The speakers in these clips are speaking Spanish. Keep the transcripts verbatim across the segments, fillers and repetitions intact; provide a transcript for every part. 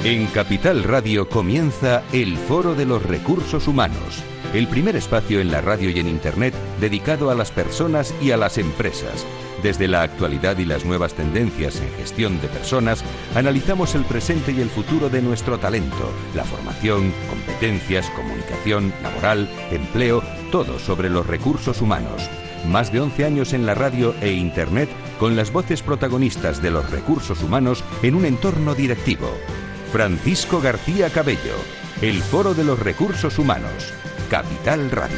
En Capital Radio comienza el Foro de los Recursos Humanos, el primer espacio en la radio y en Internet dedicado a las personas y a las empresas. Desde la actualidad y las nuevas tendencias en gestión de personas, analizamos el presente y el futuro de nuestro talento, la formación, competencias, comunicación, laboral, empleo, todo sobre los recursos humanos. Más de once años en la radio e Internet con las voces protagonistas de los recursos humanos en un entorno directivo. Francisco García Cabello, el Foro de los Recursos Humanos, Capital Radio.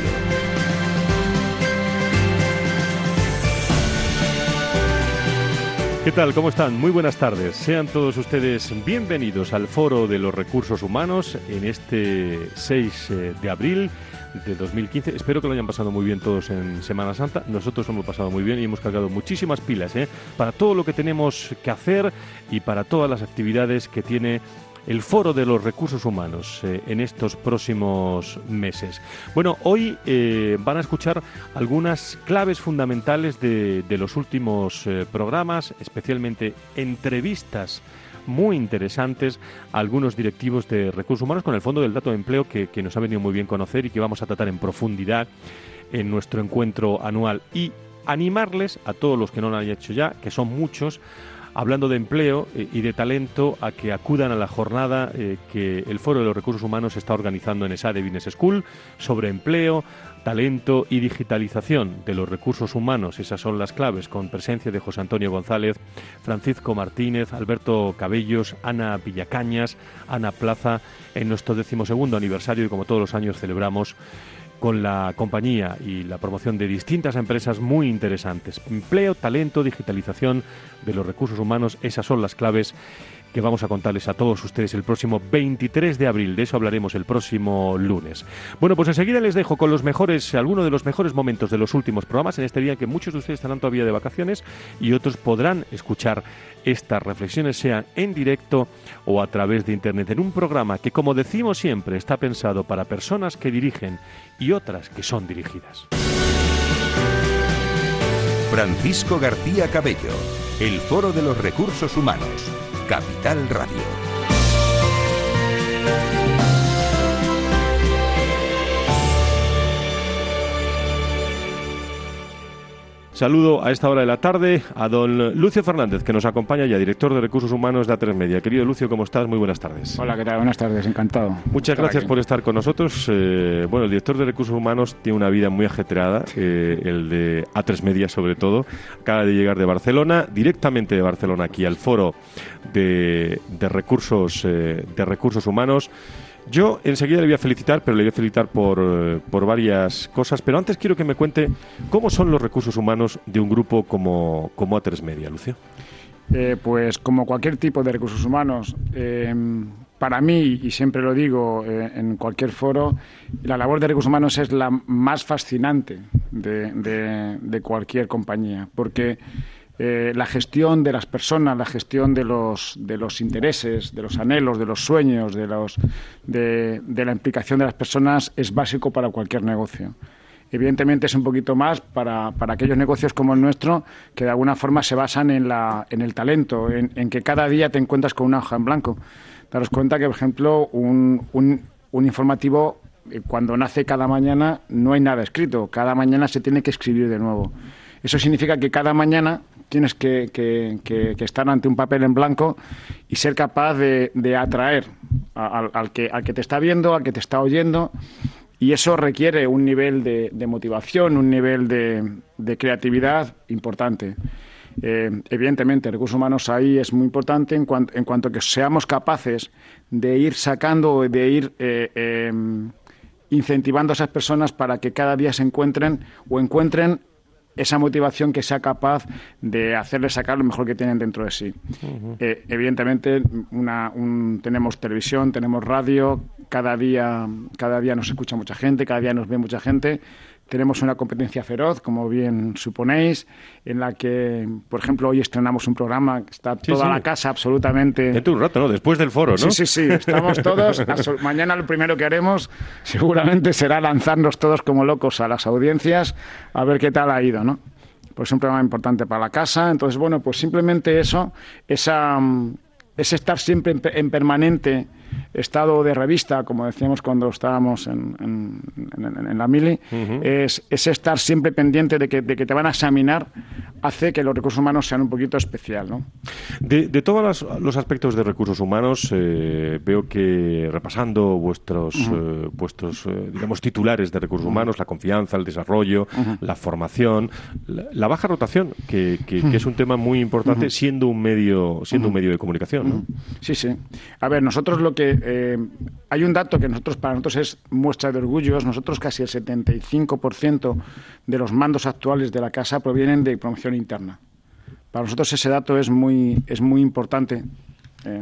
¿Qué tal? ¿Cómo están? Muy buenas tardes. Sean todos ustedes bienvenidos al Foro de los Recursos Humanos en este seis de abril de dos mil quince. Espero que lo hayan pasado muy bien todos en Semana Santa. Nosotros hemos pasado muy bien y hemos cargado muchísimas pilas, ¿eh? para todo lo que tenemos que hacer y para todas las actividades que tiene el Foro de los Recursos Humanos eh, en estos próximos meses. Bueno, hoy eh, van a escuchar algunas claves fundamentales de, de los últimos eh, programas, especialmente entrevistas muy interesantes a algunos directivos de recursos humanos con el Fondo del Dato de Empleo que, que nos ha venido muy bien conocer y que vamos a tratar en profundidad en nuestro encuentro anual. Y animarles a todos los que no lo hayan hecho ya, que son muchos, hablando de empleo y de talento, a que acudan a la jornada eh, que el Foro de los Recursos Humanos está organizando en ESADE Business School sobre empleo, talento y digitalización de los recursos humanos. Esas son las claves, con presencia de José Antonio González, Francisco Martínez, Alberto Cabellos, Ana Villacañas, Ana Plaza, en nuestro decimosegundo aniversario, y como todos los años celebramos con la compañía y la promoción de distintas empresas muy interesantes. Empleo, talento, digitalización de los recursos humanos, esas son las claves que vamos a contarles a todos ustedes el próximo veintitrés de abril. De eso hablaremos el próximo lunes. Bueno, pues enseguida les dejo con los mejores, algunos de los mejores momentos de los últimos programas en este día, que muchos de ustedes estarán todavía de vacaciones y otros podrán escuchar estas reflexiones, sea en directo o a través de Internet, en un programa que, como decimos siempre, está pensado para personas que dirigen y otras que son dirigidas. Francisco García Cabello, el Foro de los Recursos Humanos, Capital Radio. Saludo a esta hora de la tarde a don Lucio Fernández, que nos acompaña ya, director de Recursos Humanos de A tres Media. Querido Lucio, ¿cómo estás? Muy buenas tardes. Hola, ¿qué tal? Buenas tardes, encantado. Muchas gracias por estar con nosotros. Eh, bueno, el director de Recursos Humanos tiene una vida muy ajetreada, eh, el de A tres Media sobre todo. Acaba de llegar de Barcelona, directamente de Barcelona aquí al Foro de, de, recursos, eh, de Recursos Humanos. Yo enseguida le voy a felicitar, pero le voy a felicitar por, por varias cosas. Pero antes quiero que me cuente cómo son los recursos humanos de un grupo como, como A tres Media, Lucio. Eh, pues como cualquier tipo de recursos humanos, eh, para mí, y siempre lo digo eh, en cualquier foro, la labor de recursos humanos es la más fascinante de, de, de cualquier compañía, porque Eh, la gestión de las personas, la gestión de los de los intereses, de los anhelos, de los sueños, de los de, de la implicación de las personas es básico para cualquier negocio. Evidentemente es un poquito más para, para aquellos negocios como el nuestro, que de alguna forma se basan en la en el talento, en, en que cada día te encuentras con una hoja en blanco. Daros cuenta que, por ejemplo, un, un, un informativo, cuando nace cada mañana, no hay nada escrito. Cada mañana se tiene que escribir de nuevo. Eso significa que cada mañana tienes que, que, que, que estar ante un papel en blanco y ser capaz de, de atraer al, al, que, al que te está viendo, al que te está oyendo, y eso requiere un nivel de, de motivación, un nivel de, de creatividad importante. Eh, evidentemente, recursos humanos ahí es muy importante en, cuan, en cuanto que seamos capaces de ir sacando, de ir eh, eh, incentivando a esas personas para que cada día se encuentren o encuentren esa motivación que sea capaz de hacerles sacar lo mejor que tienen dentro de sí. Uh-huh. Eh, evidentemente, una, un, tenemos televisión, tenemos radio, cada día, cada día nos escucha mucha gente, cada día nos ve mucha gente. Tenemos una competencia feroz, como bien suponéis, en la que, por ejemplo, hoy estrenamos un programa que está sí, toda sí. la casa absolutamente... Dentro de un rato, ¿no? Después del foro, ¿no? Sí, sí, sí. Estamos todos... Mañana lo primero que haremos seguramente será lanzarnos todos como locos a las audiencias a ver qué tal ha ido, ¿no? Pues es un programa importante para la casa. Entonces, bueno, pues simplemente eso, esa... es estar siempre en, en permanente estado de revista, como decíamos cuando estábamos en, en, en, en la Mili, uh-huh. es, es estar siempre pendiente de que, de que te van a examinar, hace que los recursos humanos sean un poquito especial, ¿no? De, de todos los, los aspectos de recursos humanos, eh, veo que repasando vuestros, uh-huh. eh, vuestros eh, digamos, titulares de recursos uh-huh. humanos, la confianza, el desarrollo, uh-huh. la formación, la, la baja rotación, que, que, uh-huh. que es un tema muy importante uh-huh. siendo un medio, siendo uh-huh. un medio de comunicación, ¿no? Uh-huh. Sí, sí. A ver, nosotros lo que eh, hay un dato que nosotros para nosotros es muestra de orgullo. Nosotros casi el setenta y cinco por ciento de los mandos actuales de la casa provienen de promoción interna. Para nosotros ese dato es muy es muy importante eh,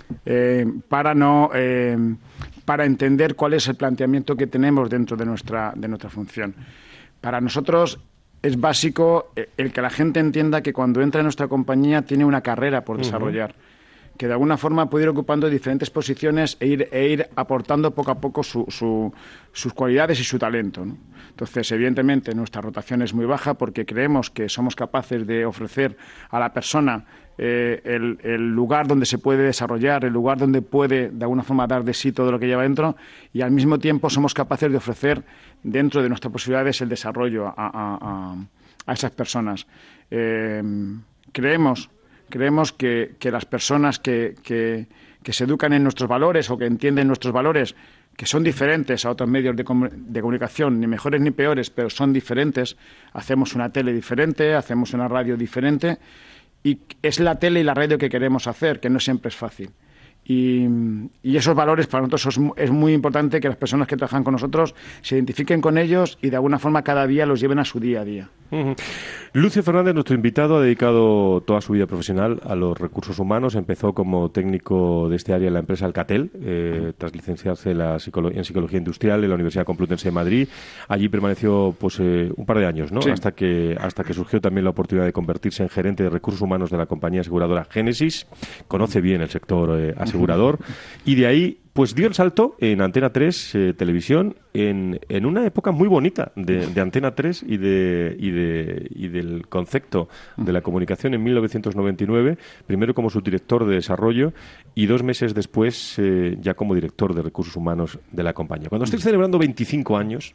eh, para no eh, para entender cuál es el planteamiento que tenemos dentro de nuestra de nuestra función. Para nosotros es básico el que la gente entienda que cuando entra en nuestra compañía tiene una carrera por desarrollar. Uh-huh. Que de alguna forma puede ir ocupando diferentes posiciones e ir, e ir aportando poco a poco su, su, sus cualidades y su talento, ¿no? Entonces, evidentemente, nuestra rotación es muy baja porque creemos que somos capaces de ofrecer a la persona eh, el, el lugar donde se puede desarrollar, el lugar donde puede, de alguna forma, dar de sí todo lo que lleva dentro, y al mismo tiempo somos capaces de ofrecer, dentro de nuestras posibilidades, el desarrollo a, a, a, a esas personas. Eh, creemos... Creemos que, que las personas que, que, que se educan en nuestros valores o que entienden nuestros valores, que son diferentes a otros medios de, comu- de comunicación, ni mejores ni peores, pero son diferentes, hacemos una tele diferente, hacemos una radio diferente, y es la tele y la radio que queremos hacer, que no siempre es fácil. Y, y esos valores para nosotros es, es muy importante que las personas que trabajan con nosotros se identifiquen con ellos y de alguna forma cada día los lleven a su día a día. Uh-huh. Lucio Fernández, nuestro invitado, ha dedicado toda su vida profesional a los recursos humanos. Empezó como técnico de este área en la empresa Alcatel, eh, tras licenciarse en, la psicolo- en Psicología Industrial en la Universidad Complutense de Madrid. Allí permaneció pues eh, un par de años, ¿no? Sí. Hasta que hasta que surgió también la oportunidad de convertirse en gerente de recursos humanos de la compañía aseguradora Génesis. Conoce bien el sector eh, asegurador y de ahí pues dio el salto en Antena tres eh, Televisión en, en una época muy bonita de, de Antena tres y de y de y del concepto de la comunicación en mil novecientos noventa y nueve, primero como subdirector de desarrollo y dos meses después eh, ya como director de recursos humanos de la compañía. Cuando estáis celebrando veinticinco años,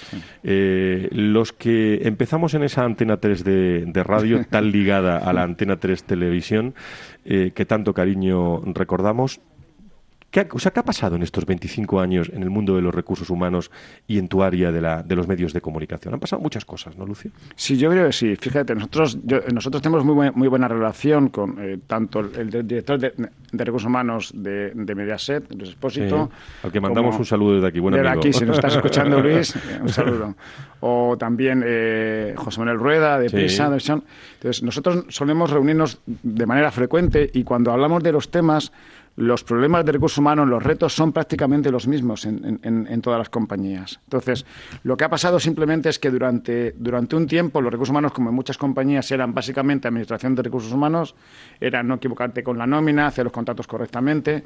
eh, los que empezamos en esa Antena tres de, de radio tan ligada a la Antena tres Televisión, eh, que tanto cariño recordamos, ¿Qué ha, o sea, ¿qué ha pasado en estos veinticinco años en el mundo de los recursos humanos y en tu área de, la, de los medios de comunicación? Han pasado muchas cosas, ¿no, Lucio? Sí, yo creo que sí. Fíjate, nosotros yo, nosotros tenemos muy, buen, muy buena relación con eh, tanto el, el director de, de recursos humanos de, de Mediaset, Luis Espósito. Sí, al que mandamos un saludo desde aquí. Buen desde amigo. aquí, si nos estás escuchando, Luis, un saludo. O también eh, José Manuel Rueda, de Prisa. Sí. Entonces, nosotros solemos reunirnos de manera frecuente y cuando hablamos de los temas, los problemas de recursos humanos, los retos son prácticamente los mismos en, en, en todas las compañías. Entonces, lo que ha pasado simplemente es que durante, durante un tiempo los recursos humanos, como en muchas compañías, eran básicamente administración de recursos humanos, era no equivocarte con la nómina, hacer los contratos correctamente,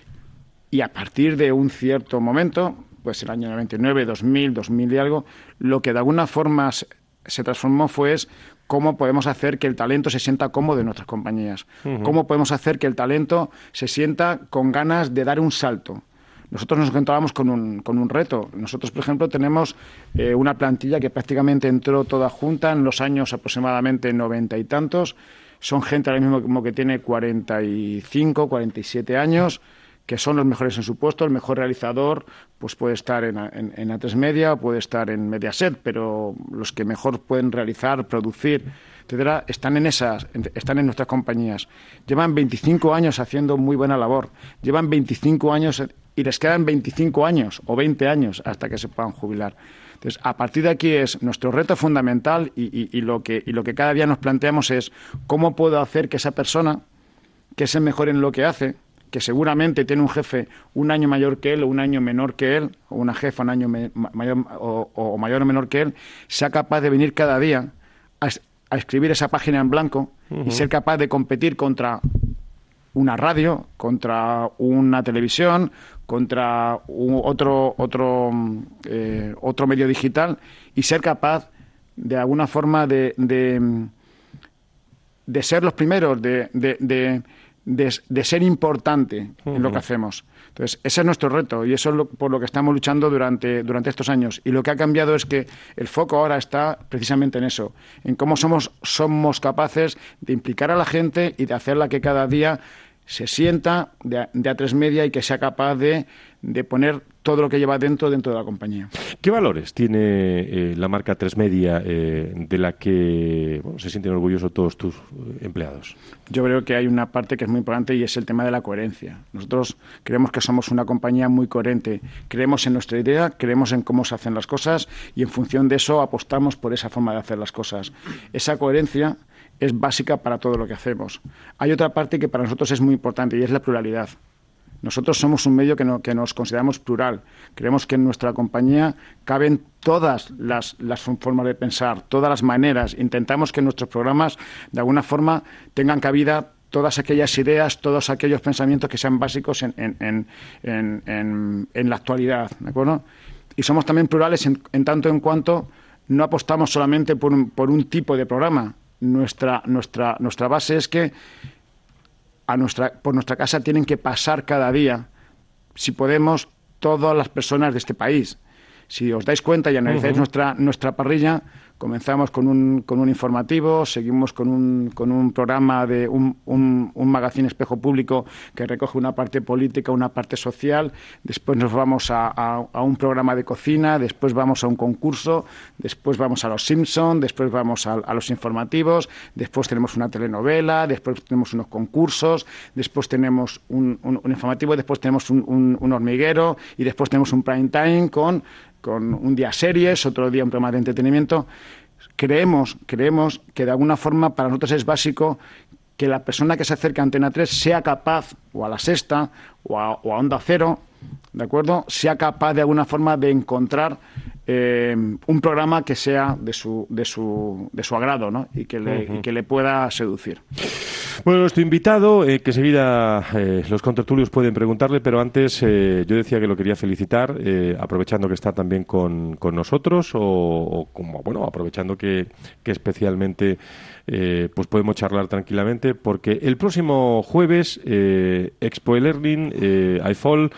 y a partir de un cierto momento, pues el año noventa y nueve, dos mil, dos mil y algo, lo que de alguna forma se, se transformó fue es cómo podemos hacer que el talento se sienta cómodo en nuestras compañías. Uh-huh. Cómo podemos hacer que el talento se sienta con ganas de dar un salto. Nosotros nos encontrábamos con un, con un reto. Nosotros, por ejemplo, tenemos eh, una plantilla que prácticamente entró toda junta en los años aproximadamente noventa y tantos. Son gente ahora mismo que tiene cuarenta y cinco, cuarenta y siete años, que son los mejores en su puesto. El mejor realizador pues puede estar en, en, en A tres Media o puede estar en Mediaset, pero los que mejor pueden realizar, producir, etcétera, están en esas, están en nuestras compañías. Llevan veinticinco años haciendo muy buena labor. Llevan veinticinco años y les quedan veinticinco años o veinte años hasta que se puedan jubilar. Entonces, a partir de aquí es nuestro reto fundamental y, y, y, lo que, y lo que cada día nos planteamos es cómo puedo hacer que esa persona, que es el mejor en lo que hace, que seguramente tiene un jefe un año mayor que él o un año menor que él, o una jefa un año me, mayor, o, o mayor o menor que él, sea capaz de venir cada día a, a escribir esa página en blanco uh-huh. y ser capaz de competir contra una radio, contra una televisión, contra un, otro, otro, eh, otro medio digital y ser capaz de alguna forma de, de, de ser los primeros, de... de, de de, de ser importante uh-huh. en lo que hacemos. Entonces, ese es nuestro reto y eso es lo, por lo que estamos luchando durante, durante estos años. Y lo que ha cambiado es que el foco ahora está precisamente en eso, en cómo somos, somos capaces de implicar a la gente y de hacerla que cada día se sienta de, de A tres Media y que sea capaz de, de poner todo lo que lleva dentro dentro de la compañía. ¿Qué valores tiene eh, la marca A tres Media eh, de la que bueno, se sienten orgullosos todos tus empleados? Yo creo que hay una parte que es muy importante y es el tema de la coherencia. Nosotros creemos que somos una compañía muy coherente. Creemos en nuestra idea, creemos en cómo se hacen las cosas y en función de eso apostamos por esa forma de hacer las cosas. Esa coherencia es básica para todo lo que hacemos. Hay otra parte que para nosotros es muy importante y es la pluralidad. Nosotros somos un medio que, no, que nos consideramos plural. Creemos que en nuestra compañía caben todas las, las formas de pensar, todas las maneras. Intentamos que nuestros programas, de alguna forma, tengan cabida todas aquellas ideas, todos aquellos pensamientos que sean básicos en, en, en, en, en, en la actualidad, ¿de acuerdo? Y somos también plurales en, en tanto en cuanto no apostamos solamente por un, por un tipo de programa. Nuestra, nuestra, nuestra base es que a nuestra, por nuestra casa tienen que pasar cada día, si podemos, todas las personas de este país. Si os dais cuenta y analizáis uh-huh. nuestra, nuestra parrilla, comenzamos con un, con un informativo, seguimos con un, con un programa de un, un, un magazine Espejo Público que recoge una parte política, una parte social, después nos vamos a, a, a un programa de cocina, después vamos a un concurso, después vamos a los Simpson, después vamos a, a los informativos, después tenemos una telenovela, después tenemos unos concursos, después tenemos un, un, un informativo, después tenemos un, un, un hormiguero y después tenemos un prime time con... con un día series, otro día un programa de entretenimiento. Creemos, creemos que de alguna forma para nosotros es básico que la persona que se acerca a Antena tres sea capaz, o a La Sexta, o a, o a Onda Cero, ¿de acuerdo?, sea capaz de alguna forma de encontrar eh, un programa que sea de su, de su, de su agrado, ¿no? y, que le, uh-huh. y que le pueda seducir. Bueno, nuestro invitado, eh, que enseguida eh, los contertulios pueden preguntarle, pero antes eh, yo decía que lo quería felicitar, eh, aprovechando que está también con, con nosotros, o, o como bueno, aprovechando que, que especialmente eh, pues podemos charlar tranquilamente, porque el próximo jueves eh, Expo eLearning, eh, I F O L,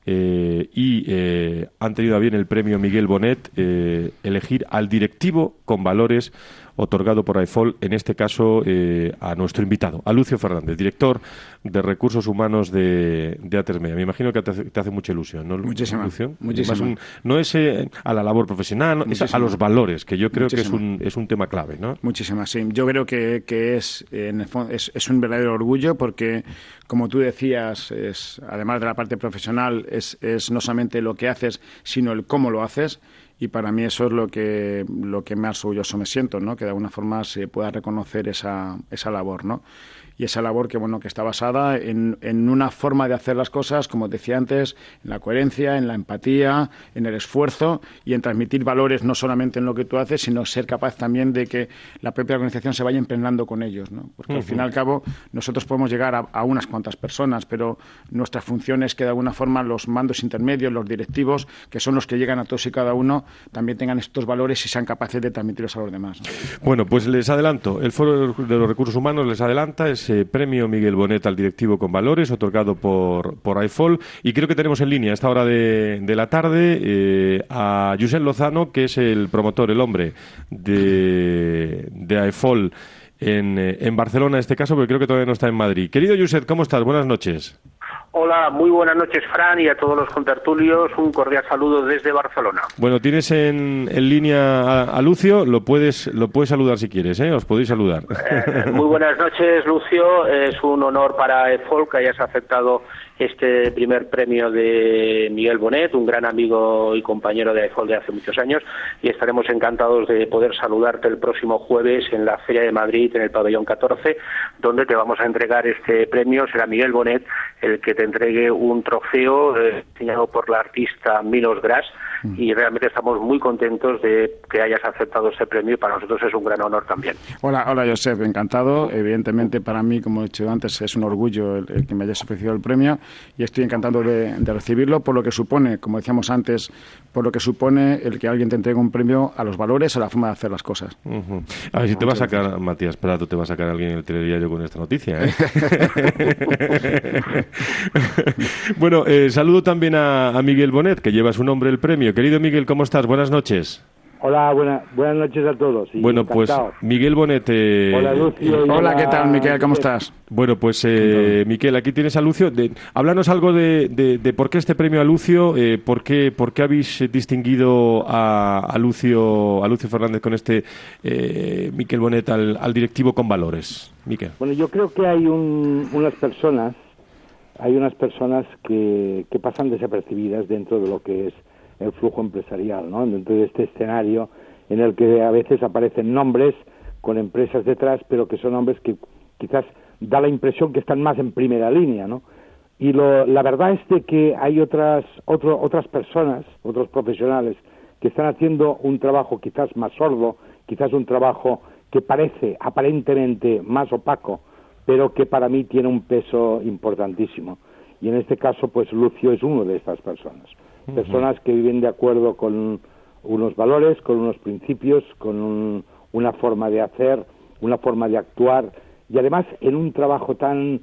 Eh, y eh, han tenido a bien el premio Miguel Bonet eh, elegir al directivo con valores otorgado por I F O L, en este caso eh, a nuestro invitado, a Lucio Fernández, director de Recursos Humanos de, de A tres Media. Me imagino que te hace, te hace mucha ilusión, ¿no, muchísima, Lucio? Muchísima. Un, no es eh, a la labor profesional, no, es a los valores, que yo creo muchísima. que es un, es un tema clave, ¿no? Muchísimas, sí. Yo creo que, que es, en el fondo, es, es un verdadero orgullo porque, como tú decías, es, además de la parte profesional, es, es no solamente lo que haces, sino el cómo lo haces. Y para mí eso es lo que lo que más orgulloso me siento, ¿no? Que de alguna forma se pueda reconocer esa, esa labor, ¿no? Y esa labor que bueno que está basada en, en una forma de hacer las cosas, como decía antes, en la coherencia, en la empatía, en el esfuerzo y en transmitir valores no solamente en lo que tú haces, sino ser capaz también de que la propia organización se vaya impregnando con ellos, ¿no? Porque uh-huh. al fin y al cabo nosotros podemos llegar a, a unas cuantas personas, pero nuestra función es que de alguna forma los mandos intermedios, los directivos, que son los que llegan a todos y cada uno, también tengan estos valores y sean capaces de transmitirlos a los demás, ¿no? Bueno, pues les adelanto, el Foro de los Recursos Humanos les adelanta ese premio Miguel Bonet al directivo con valores, otorgado por, por I F O L, y creo que tenemos en línea a esta hora de, de la tarde eh, a Josep Lozano, que es el promotor, el hombre de, de I F O L en, en Barcelona, en este caso, porque creo que todavía no está en Madrid. Querido Josep, ¿cómo estás? Buenas noches. Hola, muy buenas noches, Fran, y a todos los contertulios, un cordial saludo desde Barcelona. Bueno, tienes en, en línea a, a Lucio, lo puedes lo puedes saludar si quieres, ¿eh? Os podéis saludar. Eh, muy buenas noches, Lucio, es un honor para I F O L que hayas aceptado este primer premio de Miguel Bonet, un gran amigo y compañero de I F O L de hace muchos años, y estaremos encantados de poder saludarte el próximo jueves en la Feria de Madrid, en el pabellón catorce, donde te vamos a entregar este premio. Será Miguel Bonet el que te te entregue un trofeo eh, diseñado por la artista Milos Gras, mm. y realmente estamos muy contentos de que hayas aceptado este premio y para nosotros es un gran honor también. Hola, hola Josep, encantado. Evidentemente para mí, como he dicho antes, es un orgullo el, el que me hayas ofrecido el premio y estoy encantado de, de recibirlo por lo que supone, como decíamos antes, por lo que supone el que alguien te entregue un premio a los valores, a la forma de hacer las cosas. Uh-huh. A ver si te va a sacar, Matías Prado, te va a sacar alguien en el telediario con esta noticia, ¿eh? Bueno, eh, saludo también a, a Miguel Bonet, que lleva su nombre el premio. Querido Miguel, ¿cómo estás? Buenas noches. Hola, buena, buenas noches a todos. Sí, bueno, encantado. Pues Miguel Bonet. Eh, hola, Lucio. Hola, hola, ¿qué tal, Miguel? ¿Cómo estás? Bueno, pues eh, Miquel, aquí tienes a Lucio. De, háblanos algo de, de, de por qué este premio a Lucio, eh, por qué por qué habéis distinguido a, a Lucio a Lucio Fernández con este eh, Miquel Bonet al, al directivo con valores. Miquel. Bueno, yo creo que hay un, unas personas, hay unas personas que, que pasan desapercibidas dentro de lo que es el flujo empresarial, ¿no? Dentro de este escenario en el que a veces aparecen nombres con empresas detrás, pero que son nombres que quizás da la impresión que están más en primera línea, ¿no? Y lo, la verdad es de que hay otras otro, otras personas, otros profesionales que están haciendo un trabajo quizás más sordo, quizás un trabajo que parece aparentemente más opaco, pero que para mí tiene un peso importantísimo. Y en este caso, pues Lucio es uno de estas personas. Personas que viven de acuerdo con unos valores, con unos principios, con un, una forma de hacer, una forma de actuar, y además en un trabajo tan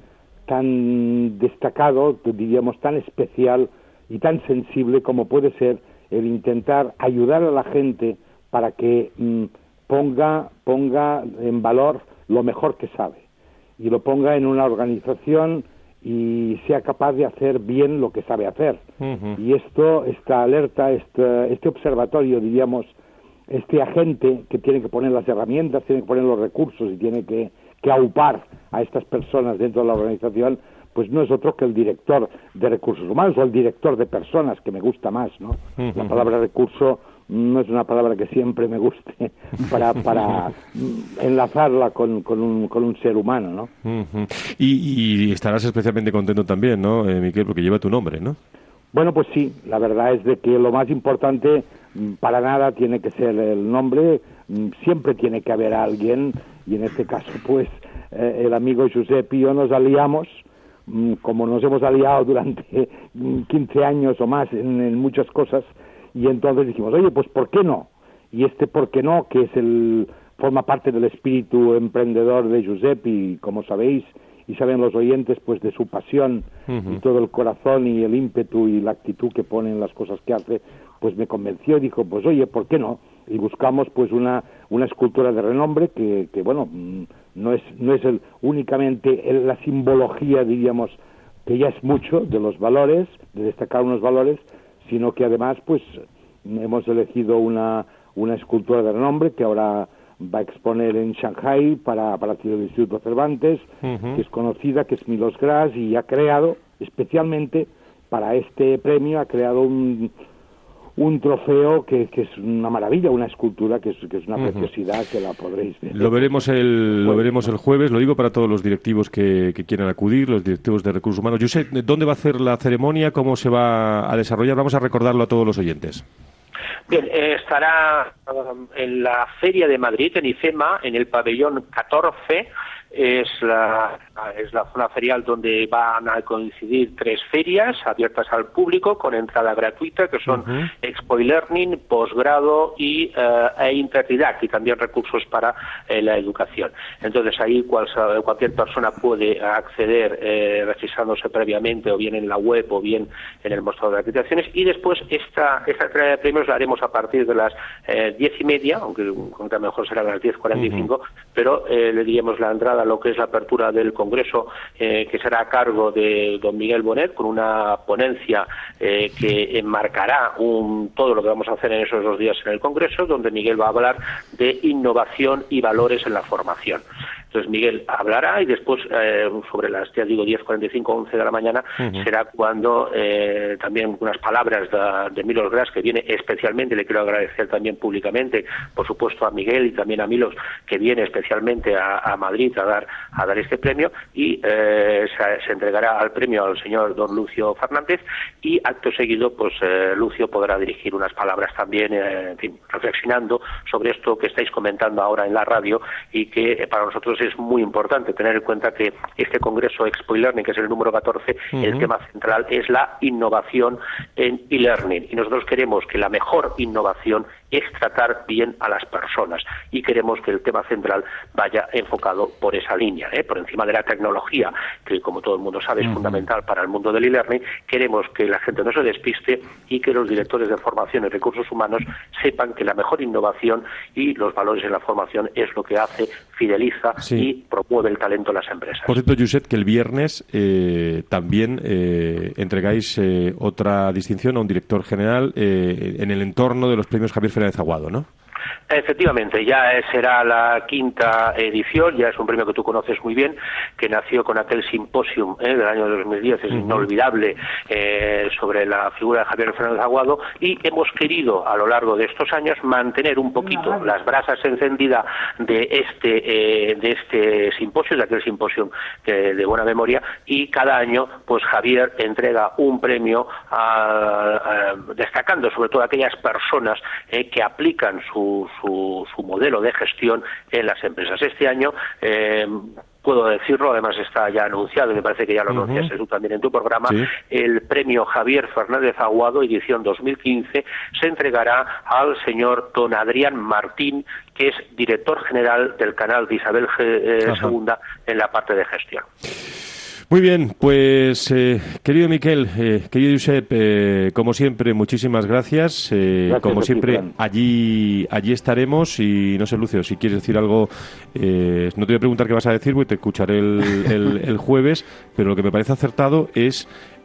tan destacado, diríamos tan especial y tan sensible como puede ser el intentar ayudar a la gente para que mmm, ponga ponga en valor lo mejor que sabe y lo ponga en una organización y sea capaz de hacer bien lo que sabe hacer. Uh-huh. Y esto, esta alerta, este, este observatorio, diríamos, este agente que tiene que poner las herramientas, tiene que poner los recursos y tiene que, que aupar a estas personas dentro de la organización, pues no es otro que el director de recursos humanos o el director de personas, que me gusta más, ¿no? Uh-huh. La palabra recurso no es una palabra que siempre me guste para para enlazarla con, con, un, con un ser humano, ¿no? Uh-huh. Y, y estarás especialmente contento también, ¿no, eh, Miquel? Porque lleva tu nombre, ¿no? Bueno, pues sí, la verdad es de que lo más importante para nada tiene que ser el nombre, siempre tiene que haber alguien, y en este caso, pues, eh, el amigo Josep y yo nos aliamos, como nos hemos aliado durante quince años o más en, en muchas cosas, y entonces dijimos, oye, pues ¿por qué no? Y este ¿por qué no? Que es el forma parte del espíritu emprendedor de Josep y, como sabéis, y saben los oyentes, pues de su pasión uh-huh. y todo el corazón y el ímpetu y la actitud que pone en las cosas que hace, pues me convenció y dijo, pues oye, ¿por qué no? Y buscamos pues una una escultura de renombre que, que bueno, no es no es el únicamente el, la simbología, diríamos, que ya es mucho, de los valores, de destacar unos valores, sino que además pues hemos elegido una una escultura de renombre que ahora va a exponer en Shanghai para, para el Instituto Cervantes, uh-huh. que es conocida, que es Milos Gras, y ha creado, especialmente para este premio, ha creado un, un trofeo que, que es una maravilla, una escultura que es, que es una uh-huh. preciosidad, que la podréis ver. Lo veremos el, lo veremos el jueves, lo digo para todos los directivos que, que quieran acudir, los directivos de recursos humanos. Yo sé dónde va a hacer la ceremonia, cómo se va a desarrollar, vamos a recordarlo a todos los oyentes. Bien, eh, estará um, en la Feria de Madrid, en IFEMA, en el pabellón catorce, es la, es la zona ferial donde van a coincidir tres ferias abiertas al público con entrada gratuita, que son uh-huh. Expo e-Learning, posgrado y uh, e Interdidact, y también recursos para eh, la educación. Entonces ahí cual, cualquier persona puede acceder eh, registrándose previamente, o bien en la web o bien en el mostrador de acreditaciones, y después esta, esta entrega de premios la haremos a partir de las eh, diez y media, aunque a lo mejor será a las diez cuarenta y cinco, uh-huh. pero eh, le diríamos la entrada a lo que es la apertura del Congreso, eh, que será a cargo de don Miguel Bonet, con una ponencia eh, que enmarcará un, todo lo que vamos a hacer en esos dos días en el Congreso, donde Miguel va a hablar de innovación y valores en la formación. Entonces Miguel hablará y después eh, sobre las, ya digo, diez cuarenta y cinco, once de la mañana uh-huh. será cuando eh, también unas palabras de, de Milos Gras, que viene especialmente, le quiero agradecer también públicamente, por supuesto a Miguel y también a Milos, que viene especialmente a, a Madrid a dar a dar este premio, y eh, se, se entregará al premio al señor don Lucio Fernández, y acto seguido pues eh, Lucio podrá dirigir unas palabras también, eh, en fin, reflexionando sobre esto que estáis comentando ahora en la radio, y que eh, para nosotros es muy importante tener en cuenta que este Congreso Expo eLearning, que es el número catorce, uh-huh. el tema central es la innovación en e-learning, y nosotros queremos que la mejor innovación es tratar bien a las personas, y queremos que el tema central vaya enfocado por esa línea, ¿eh? por encima de la tecnología, que como todo el mundo sabe es uh-huh. fundamental para el mundo del e-learning. Queremos que la gente no se despiste y que los directores de formación y recursos humanos sepan que la mejor innovación y los valores en la formación es lo que hace, fideliza sí. y promueve el talento en las empresas. Por cierto, Josep, que el viernes eh, también eh, entregáis eh, otra distinción a un director general eh, en el entorno de los premios Javier Fernández Aguado, ¿no? Efectivamente, ya será la quinta edición, ya es un premio que tú conoces muy bien, que nació con aquel simposium ¿eh? del año dos mil diez, es uh-huh. inolvidable, eh, sobre la figura de Javier Fernández Aguado, y hemos querido a lo largo de estos años mantener un poquito uh-huh. las brasas encendidas de este eh, de este simposio, de aquel simposium que, de buena memoria, y cada año pues Javier entrega un premio a, a, destacando sobre todo a aquellas personas eh, que aplican su Su, su modelo de gestión en las empresas. Este año, eh, puedo decirlo, además está ya anunciado, y me parece que ya lo uh-huh. anunciaste tú también en tu programa, sí. el premio Javier Fernández Aguado, edición dos mil quince, se entregará al señor don Adrián Martín, que es director general del canal de Isabel segunda en la parte de gestión. Muy bien, pues eh, querido Miquel, eh, querido Josep, eh, como siempre, muchísimas gracias. Eh, gracias como siempre, ti, allí allí estaremos. Y no sé, Lucio, si quieres decir algo, eh, no te voy a preguntar qué vas a decir, porque te escucharé el, el, el jueves, pero lo que me parece acertado es,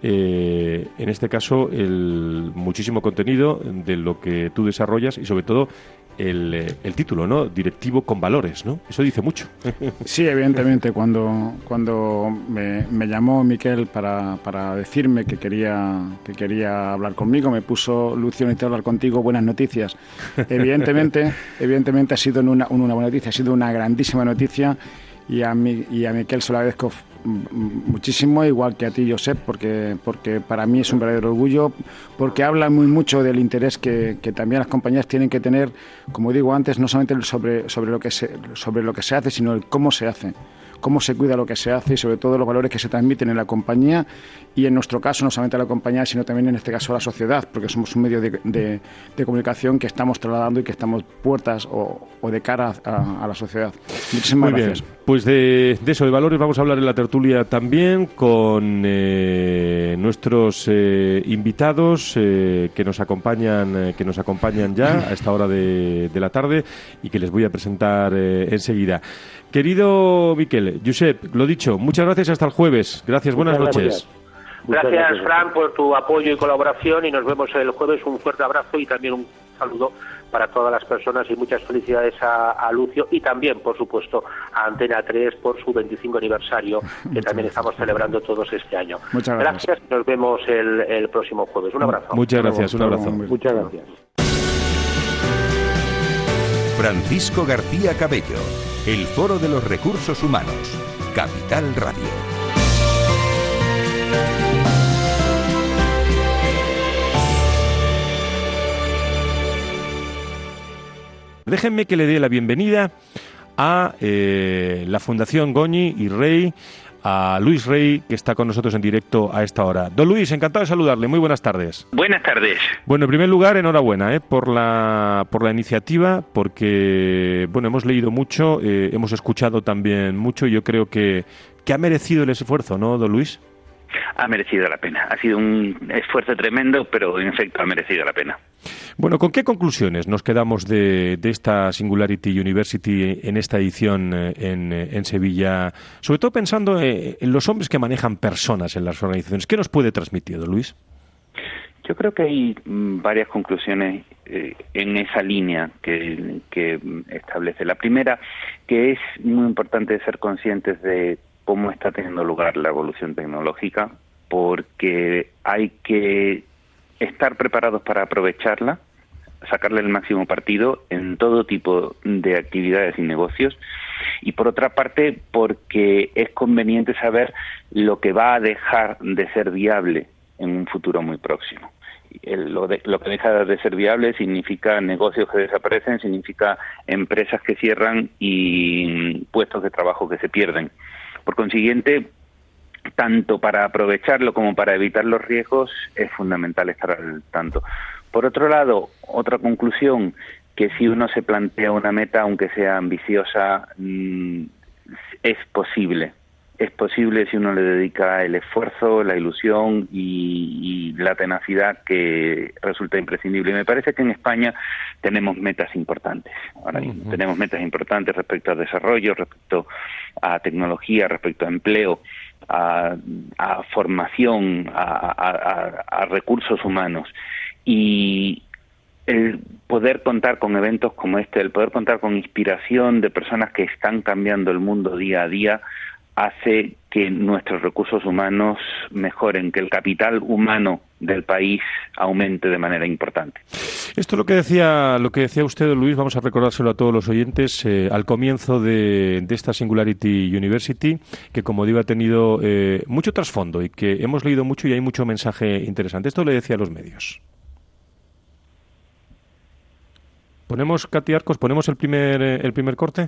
eh, en este caso, el muchísimo contenido de lo que tú desarrollas y, sobre todo, El, el título, ¿no? Directivo con valores, ¿no? Eso dice mucho. Sí, evidentemente. Cuando cuando me, me llamó Miquel para, para decirme que quería que quería hablar conmigo, me puso: Lucio, necesito hablar contigo, buenas noticias. Evidentemente, evidentemente ha sido una, una buena noticia, ha sido una grandísima noticia, y a mí y a Miquel se lo agradezco muchísimo, igual que a ti, Josep, porque porque para mí es un verdadero orgullo, porque habla muy mucho del interés que, que también las compañías tienen que tener, como digo antes, no solamente sobre sobre lo que se sobre lo que se hace, sino el cómo se hace, cómo se cuida lo que se hace, y sobre todo los valores que se transmiten en la compañía, y en nuestro caso no solamente a la compañía, sino también en este caso a la sociedad, porque somos un medio de, de, de comunicación que estamos trasladando y que estamos puertas o, o de cara a, a la sociedad. Muchísimas Muy gracias. Bien. Pues de, de eso, de valores, vamos a hablar en la tertulia también con eh, nuestros eh, invitados eh, que nos acompañan eh, que nos acompañan ya a esta hora de, de la tarde, y que les voy a presentar eh, enseguida. Querido Miquel, Josep, lo dicho, muchas gracias, hasta el jueves. Gracias, buenas muchas noches. Gracias, gracias, Fran, por tu apoyo y colaboración, y nos vemos el jueves. Un fuerte abrazo y también un saludo para todas las personas, y muchas felicidades a, a Lucio, y también, por supuesto, a Antena tres por su veinticinco aniversario, que muchas también gracias. Estamos celebrando todos este año. Muchas gracias. Gracias, nos vemos el, el próximo jueves. Un abrazo. Muchas gracias, un abrazo. Muchas gracias. Francisco García Cabello, el Foro de los Recursos Humanos, Capital Radio. Déjenme que le dé la bienvenida a eh, la Fundación Goñi y Rey, a Luis Rey, que está con nosotros en directo a esta hora. Don Luis, encantado de saludarle. Muy buenas tardes. Buenas tardes. Bueno, en primer lugar, enhorabuena eh, por la por la iniciativa, porque bueno, hemos leído mucho, eh, hemos escuchado también mucho, y yo creo que, que ha merecido el esfuerzo, ¿no, don Luis? Ha merecido la pena. Ha sido un esfuerzo tremendo, pero en efecto ha merecido la pena. Bueno, ¿con qué conclusiones nos quedamos de, de esta Singularity University en esta edición en, en Sevilla? Sobre todo pensando en los hombres que manejan personas en las organizaciones. ¿Qué nos puede transmitir, don Luis? Yo creo que hay mm, varias conclusiones eh, en esa línea que, que establece. La primera, que es muy importante ser conscientes de cómo está teniendo lugar la evolución tecnológica, porque hay que estar preparados para aprovecharla, sacarle el máximo partido en todo tipo de actividades y negocios, y por otra parte porque es conveniente saber lo que va a dejar de ser viable en un futuro muy próximo. El, lo, de, lo que deja de ser viable significa negocios que desaparecen, significa empresas que cierran y puestos de trabajo que se pierden. Por consiguiente, tanto para aprovecharlo como para evitar los riesgos es fundamental estar al tanto. Por otro lado, otra conclusión, que si uno se plantea una meta, aunque sea ambiciosa, mmm, es posible. Es posible si uno le dedica el esfuerzo, la ilusión y, y la tenacidad que resulta imprescindible. Y me parece que en España tenemos metas importantes. Ahora mismo uh-huh. tenemos metas importantes respecto al desarrollo, respecto a tecnología, respecto a empleo, a, a formación, a, a, a recursos humanos. Y el poder contar con eventos como este, el poder contar con inspiración de personas que están cambiando el mundo día a día, hace que nuestros recursos humanos mejoren, que el capital humano del país aumente de manera importante. Esto es lo que decía, lo que decía usted, Luis, vamos a recordárselo a todos los oyentes, eh, al comienzo de, de esta Singularity University, que como digo ha tenido eh, mucho trasfondo y que hemos leído mucho y hay mucho mensaje interesante. Esto le decía a los medios. ¿Ponemos, Katy Arcos, ponemos el primer, eh, el primer corte?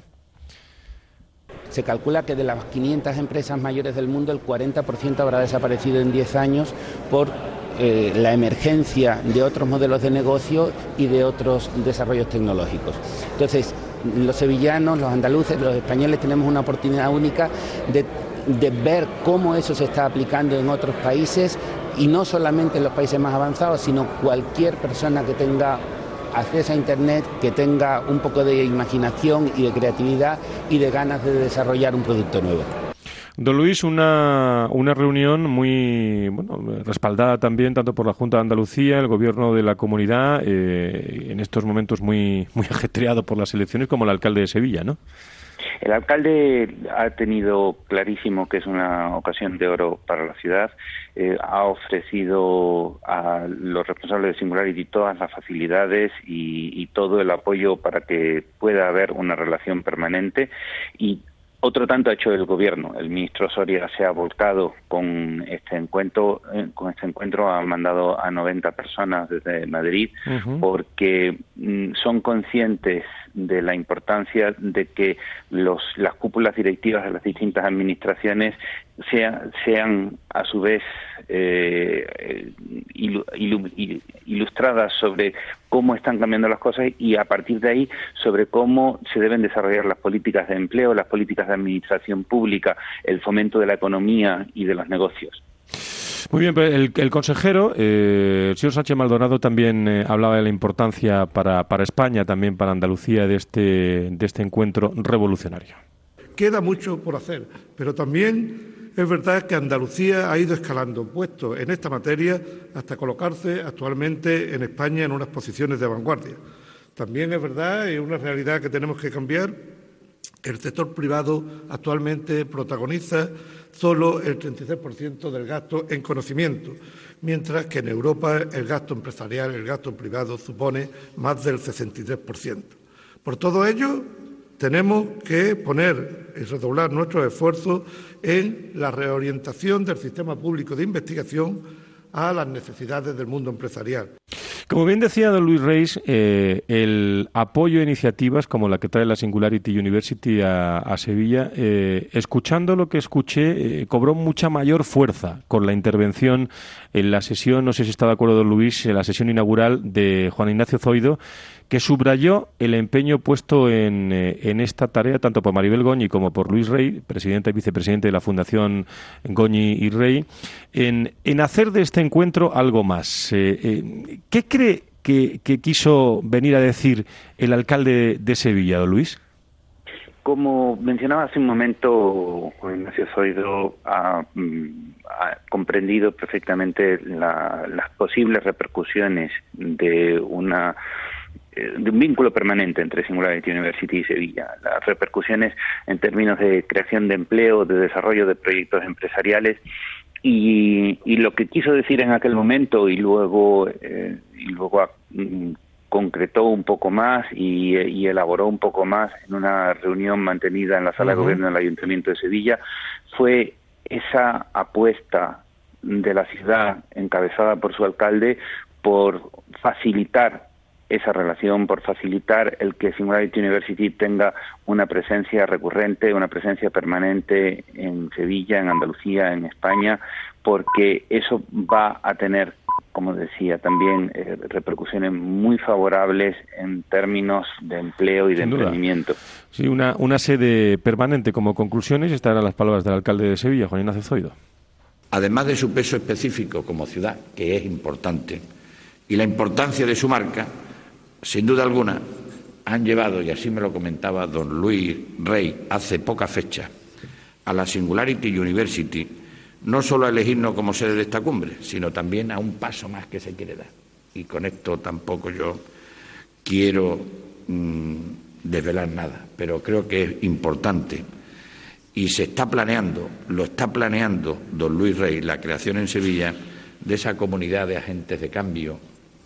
Se calcula que de las quinientas empresas mayores del mundo, el cuarenta por ciento habrá desaparecido en diez años por eh, la emergencia de otros modelos de negocio y de otros desarrollos tecnológicos. Entonces, los sevillanos, los andaluces, los españoles tenemos una oportunidad única de, de ver cómo eso se está aplicando en otros países, y no solamente en los países más avanzados, sino cualquier persona que tenga acceso a Internet, que tenga un poco de imaginación y de creatividad y de ganas de desarrollar un producto nuevo. Don Luis, una, una reunión muy bueno, respaldada también tanto por la Junta de Andalucía, el Gobierno de la Comunidad, eh, en estos momentos muy, muy ajetreado por las elecciones, como el alcalde de Sevilla, ¿no? El alcalde ha tenido clarísimo que es una ocasión de oro para la ciudad, eh, ha ofrecido a los responsables de Singularity todas las facilidades y, y todo el apoyo para que pueda haber una relación permanente, y otro tanto ha hecho el gobierno. El ministro Soria se ha volcado con este encuentro, eh, con este encuentro ha mandado a noventa personas desde Madrid, uh-huh. porque mm, son conscientes de la importancia de que los las cúpulas directivas de las distintas administraciones sean, sean a su vez eh, ilu, ilu, ilustradas sobre cómo están cambiando las cosas, y a partir de ahí sobre cómo se deben desarrollar las políticas de empleo, las políticas de administración pública, el fomento de la economía y de los negocios. Muy bien, el, el consejero, eh, el señor Sánchez Maldonado, también eh, hablaba de la importancia para, para España, también para Andalucía, de este, de este encuentro revolucionario. Queda mucho por hacer, pero también es verdad que Andalucía ha ido escalando puestos en esta materia hasta colocarse actualmente en España en unas posiciones de vanguardia. También es verdad, es una realidad que tenemos que cambiar, que el sector privado actualmente protagoniza solo el treinta y seis por ciento del gasto en conocimiento, mientras que en Europa el gasto empresarial, el gasto privado supone más del sesenta y tres por ciento. Por todo ello, tenemos que poner y redoblar nuestros esfuerzos en la reorientación del sistema público de investigación a las necesidades del mundo empresarial. Como bien decía don Luis Reis, eh, el apoyo a iniciativas como la que trae la Singularity University a, a Sevilla, eh, escuchando lo que escuché, eh, cobró mucha mayor fuerza con la intervención en la sesión, no sé si está de acuerdo don Luis, en la sesión inaugural de Juan Ignacio Zoido, que subrayó el empeño puesto en, eh, en esta tarea tanto por Maribel Goñi como por Luis Rey, presidenta y vicepresidente de la Fundación Goñi y Rey, en, en hacer de este encuentro algo más. Eh, eh, ¿Qué cree que, que quiso venir a decir el alcalde de Sevilla, don Luis? Como mencionaba hace un momento Juan Ignacio Zoido, ha, ha comprendido perfectamente la, las posibles repercusiones de una de un vínculo permanente entre Singularity University y Sevilla. Las repercusiones en términos de creación de empleo, de desarrollo de proyectos empresariales, y, y lo que quiso decir en aquel momento y luego eh, y luego mm, concretó un poco más y, y elaboró un poco más en una reunión mantenida en la sala uh-huh. de gobierno del Ayuntamiento de Sevilla fue esa apuesta de la ciudad encabezada por su alcalde por facilitar esa relación, por facilitar el que Singularity University tenga una presencia recurrente, una presencia permanente en Sevilla, en Andalucía, en España, porque eso va a tener, como decía, también eh, repercusiones muy favorables en términos de empleo y de emprendimiento. Sí, una, una sede permanente. Como conclusiones, estas eran las palabras del alcalde de Sevilla, Juan Ignacio Zoido. Además de su peso específico como ciudad, que es importante, y la importancia de su marca, sin duda alguna, han llevado, y así me lo comentaba don Luis Rey hace poca fecha, a la Singularity University, no solo a elegirnos como sede de esta cumbre, sino también a un paso más que se quiere dar. Y con esto tampoco yo quiero mmm, desvelar nada, pero creo que es importante. Y se está planeando, lo está planeando don Luis Rey, la creación en Sevilla de esa comunidad de agentes de cambio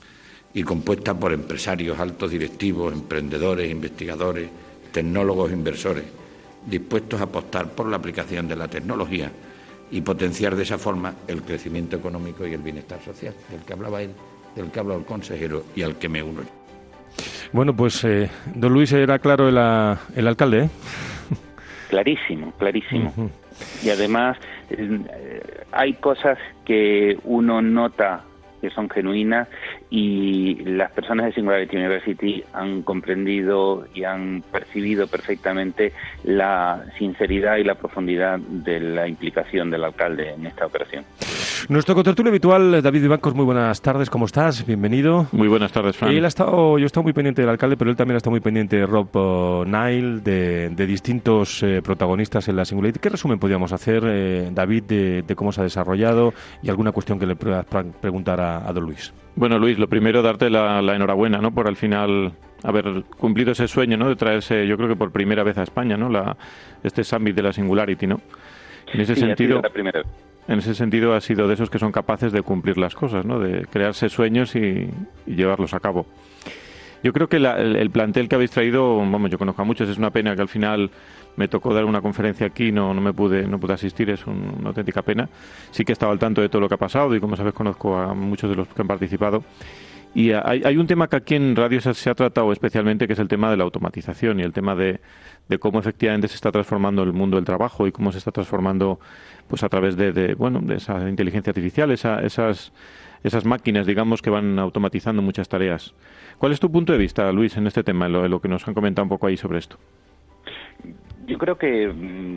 y compuesta por empresarios, altos directivos, emprendedores, investigadores, tecnólogos, inversores, dispuestos a apostar por la aplicación de la tecnología y potenciar de esa forma el crecimiento económico y el bienestar social, del que hablaba él, del que hablaba el consejero y al que me uno yo. Bueno, pues eh, don Luis, era claro el, el alcalde, ¿eh? Clarísimo, clarísimo. Uh-huh. Y además eh, hay cosas que uno nota que son genuinas y las personas de Singularity University han comprendido y han percibido perfectamente la sinceridad y la profundidad de la implicación del alcalde en esta operación. Nuestro contertulio habitual, David Vivancos, muy buenas tardes, ¿cómo estás? Bienvenido. Muy buenas tardes, Fran. Él ha estado, yo he estado muy pendiente del alcalde, pero él también ha estado muy pendiente de Rob uh, Nile, de, de distintos eh, protagonistas en la Singularity. ¿Qué resumen podríamos hacer, eh, David, de, de cómo se ha desarrollado y alguna cuestión que le puedas preguntar a, a don Luis? Bueno, Luis, lo primero, darte la, la enhorabuena, ¿no?, por al final haber cumplido ese sueño, ¿no?, de traerse, yo creo que por primera vez a España, ¿no?, la, este Summit de la Singularity, ¿no? En ese sí, sentido, la primera. En ese sentido ha sido de esos que son capaces de cumplir las cosas, ¿no?, de crearse sueños y, y llevarlos a cabo. Yo creo que la, el, el plantel que habéis traído, vamos, yo conozco a muchos, es una pena que al final me tocó dar una conferencia aquí, no no me pude no pude asistir, es un, una auténtica pena. Sí que he estado al tanto de todo lo que ha pasado y, como sabes, conozco a muchos de los que han participado. Y hay, hay un tema que aquí en Radio se, se ha tratado especialmente, que es el tema de la automatización y el tema de, de cómo efectivamente se está transformando el mundo del trabajo y cómo se está transformando, pues, a través de, de bueno, de esa inteligencia artificial, esa, esas esas máquinas, digamos, que van automatizando muchas tareas. ¿Cuál es tu punto de vista, Luis, en este tema, en lo, en lo que nos han comentado un poco ahí sobre esto? Yo creo que,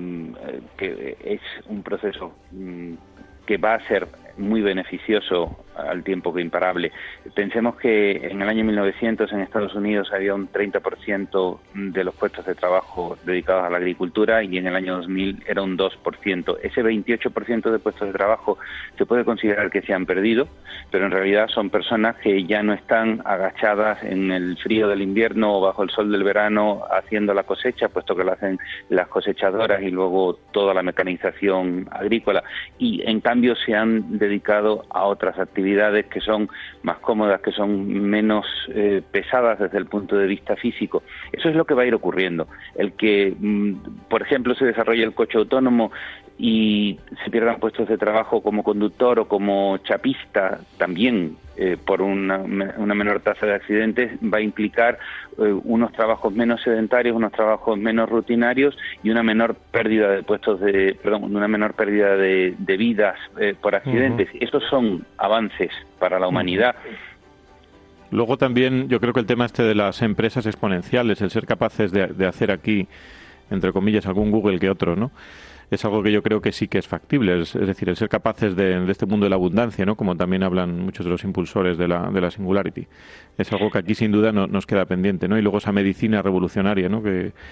que es un proceso que va a ser muy beneficioso al tiempo que imparable. Pensemos que en el año mil novecientos en Estados Unidos había un treinta por ciento de los puestos de trabajo dedicados a la agricultura y en el año dos mil era un dos por ciento. Ese veintiocho por ciento de puestos de trabajo se puede considerar que se han perdido, pero en realidad son personas que ya no están agachadas en el frío del invierno o bajo el sol del verano haciendo la cosecha, puesto que lo hacen las cosechadoras y luego toda la mecanización agrícola, y en cambio se han dedicado a otras actividades que son más cómodas, que son menos eh, pesadas desde el punto de vista físico. Eso es lo que va a ir ocurriendo. El que, mm, por ejemplo, se desarrolle el coche autónomo y se pierdan puestos de trabajo como conductor o como chapista, también eh, por una, una menor tasa de accidentes, va a implicar eh, unos trabajos menos sedentarios, unos trabajos menos rutinarios y una menor pérdida de puestos de, perdón, una menor pérdida de, de vidas eh, por accidentes. Uh-huh. Esos son avances para la humanidad. Uh-huh. Luego también yo creo que el tema este de las empresas exponenciales, el ser capaces de, de hacer aquí, entre comillas, algún Google que otro, ¿no?, es algo que yo creo que sí que es factible, es, es decir, el ser capaces de, de este mundo de la abundancia, ¿no?, como también hablan muchos de los impulsores de la, de la Singularity. Es algo que aquí sin duda no, nos queda pendiente, ¿no? Y luego esa medicina revolucionaria, ¿no?, que,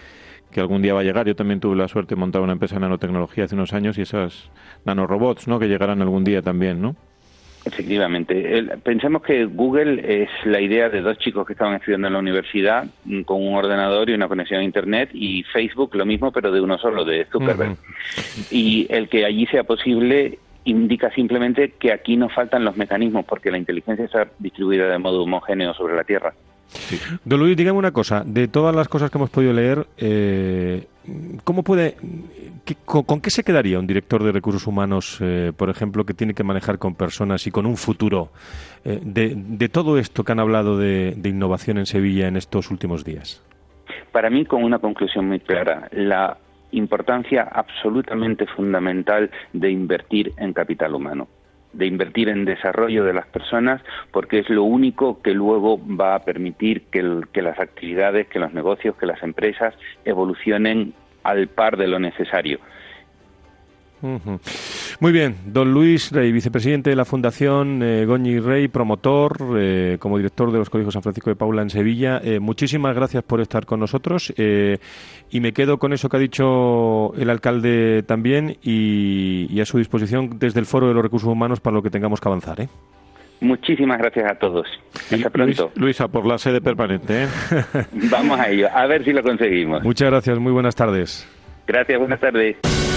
que algún día va a llegar. Yo también tuve la suerte de montar una empresa de nanotecnología hace unos años y esas nanorobots, ¿no?, que llegarán algún día también, ¿no? Efectivamente. El, pensemos que Google es la idea de dos chicos que estaban estudiando en la universidad con un ordenador y una conexión a Internet, y Facebook lo mismo, pero de uno solo, de Zuckerberg. Uh-huh. Y el que allí sea posible indica simplemente que aquí nos faltan los mecanismos, porque la inteligencia está distribuida de modo homogéneo sobre la Tierra. Sí. Don Luis, dígame una cosa, de todas las cosas que hemos podido leer, eh, ¿cómo puede, qué, con, con qué se quedaría un director de recursos humanos, eh, por ejemplo, que tiene que manejar con personas y con un futuro, eh, de, de todo esto que han hablado de, de innovación en Sevilla en estos últimos días? Para mí, con una conclusión muy clara, la importancia absolutamente fundamental de invertir en capital humano, de invertir en desarrollo de las personas, porque es lo único que luego va a permitir que, el, que las actividades, que los negocios, que las empresas evolucionen al par de lo necesario. Uh-huh. Muy bien, don Luis Rey, vicepresidente de la Fundación eh, Goñi Rey, promotor, eh, como director de los Colegios San Francisco de Paula en Sevilla. Eh, muchísimas gracias por estar con nosotros, eh, y me quedo con eso que ha dicho el alcalde también, y, y a su disposición desde el Foro de los Recursos Humanos para lo que tengamos que avanzar, ¿eh? Muchísimas gracias a todos. Hasta pronto. Luis, Luisa, por la sede permanente, ¿eh? Vamos a ello, a ver si lo conseguimos. Muchas gracias, muy buenas tardes. Gracias, buenas tardes.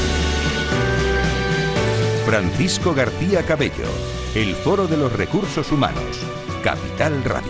Francisco García Cabello, el Foro de los Recursos Humanos, Capital Radio.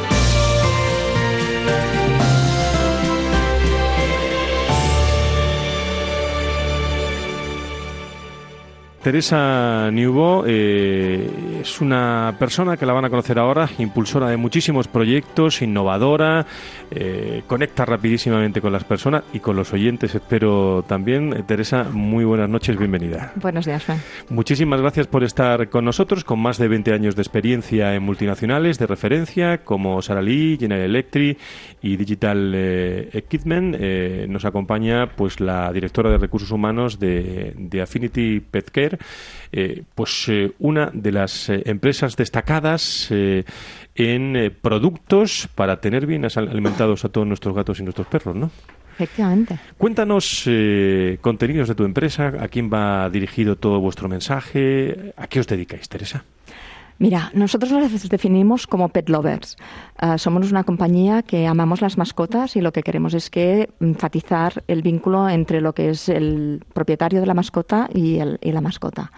Teresa Niubó eh, es una persona que la van a conocer ahora, impulsora de muchísimos proyectos, innovadora, eh, conecta rapidísimamente con las personas y con los oyentes, espero también. Eh, Teresa, muy buenas noches, bienvenida. Buenos días, Juan. Muchísimas gracias por estar con nosotros, con más de veinte años de experiencia en multinacionales de referencia como Sara Lee, General Electric y Digital eh, Equipment. Eh, nos acompaña pues la directora de Recursos Humanos de, de Affinity Pet Care. Eh, pues eh, una de las eh, empresas destacadas eh, en eh, productos para tener bien alimentados a todos nuestros gatos y nuestros perros, ¿no? Efectivamente. Cuéntanos eh, contenidos de tu empresa, a quién va dirigido todo vuestro mensaje, a qué os dedicáis, Teresa. Mira, nosotros nos definimos como pet lovers. Uh, somos una compañía que amamos las mascotas y lo que queremos es que enfatizar el vínculo entre lo que es el propietario de la mascota y, el, y la mascota.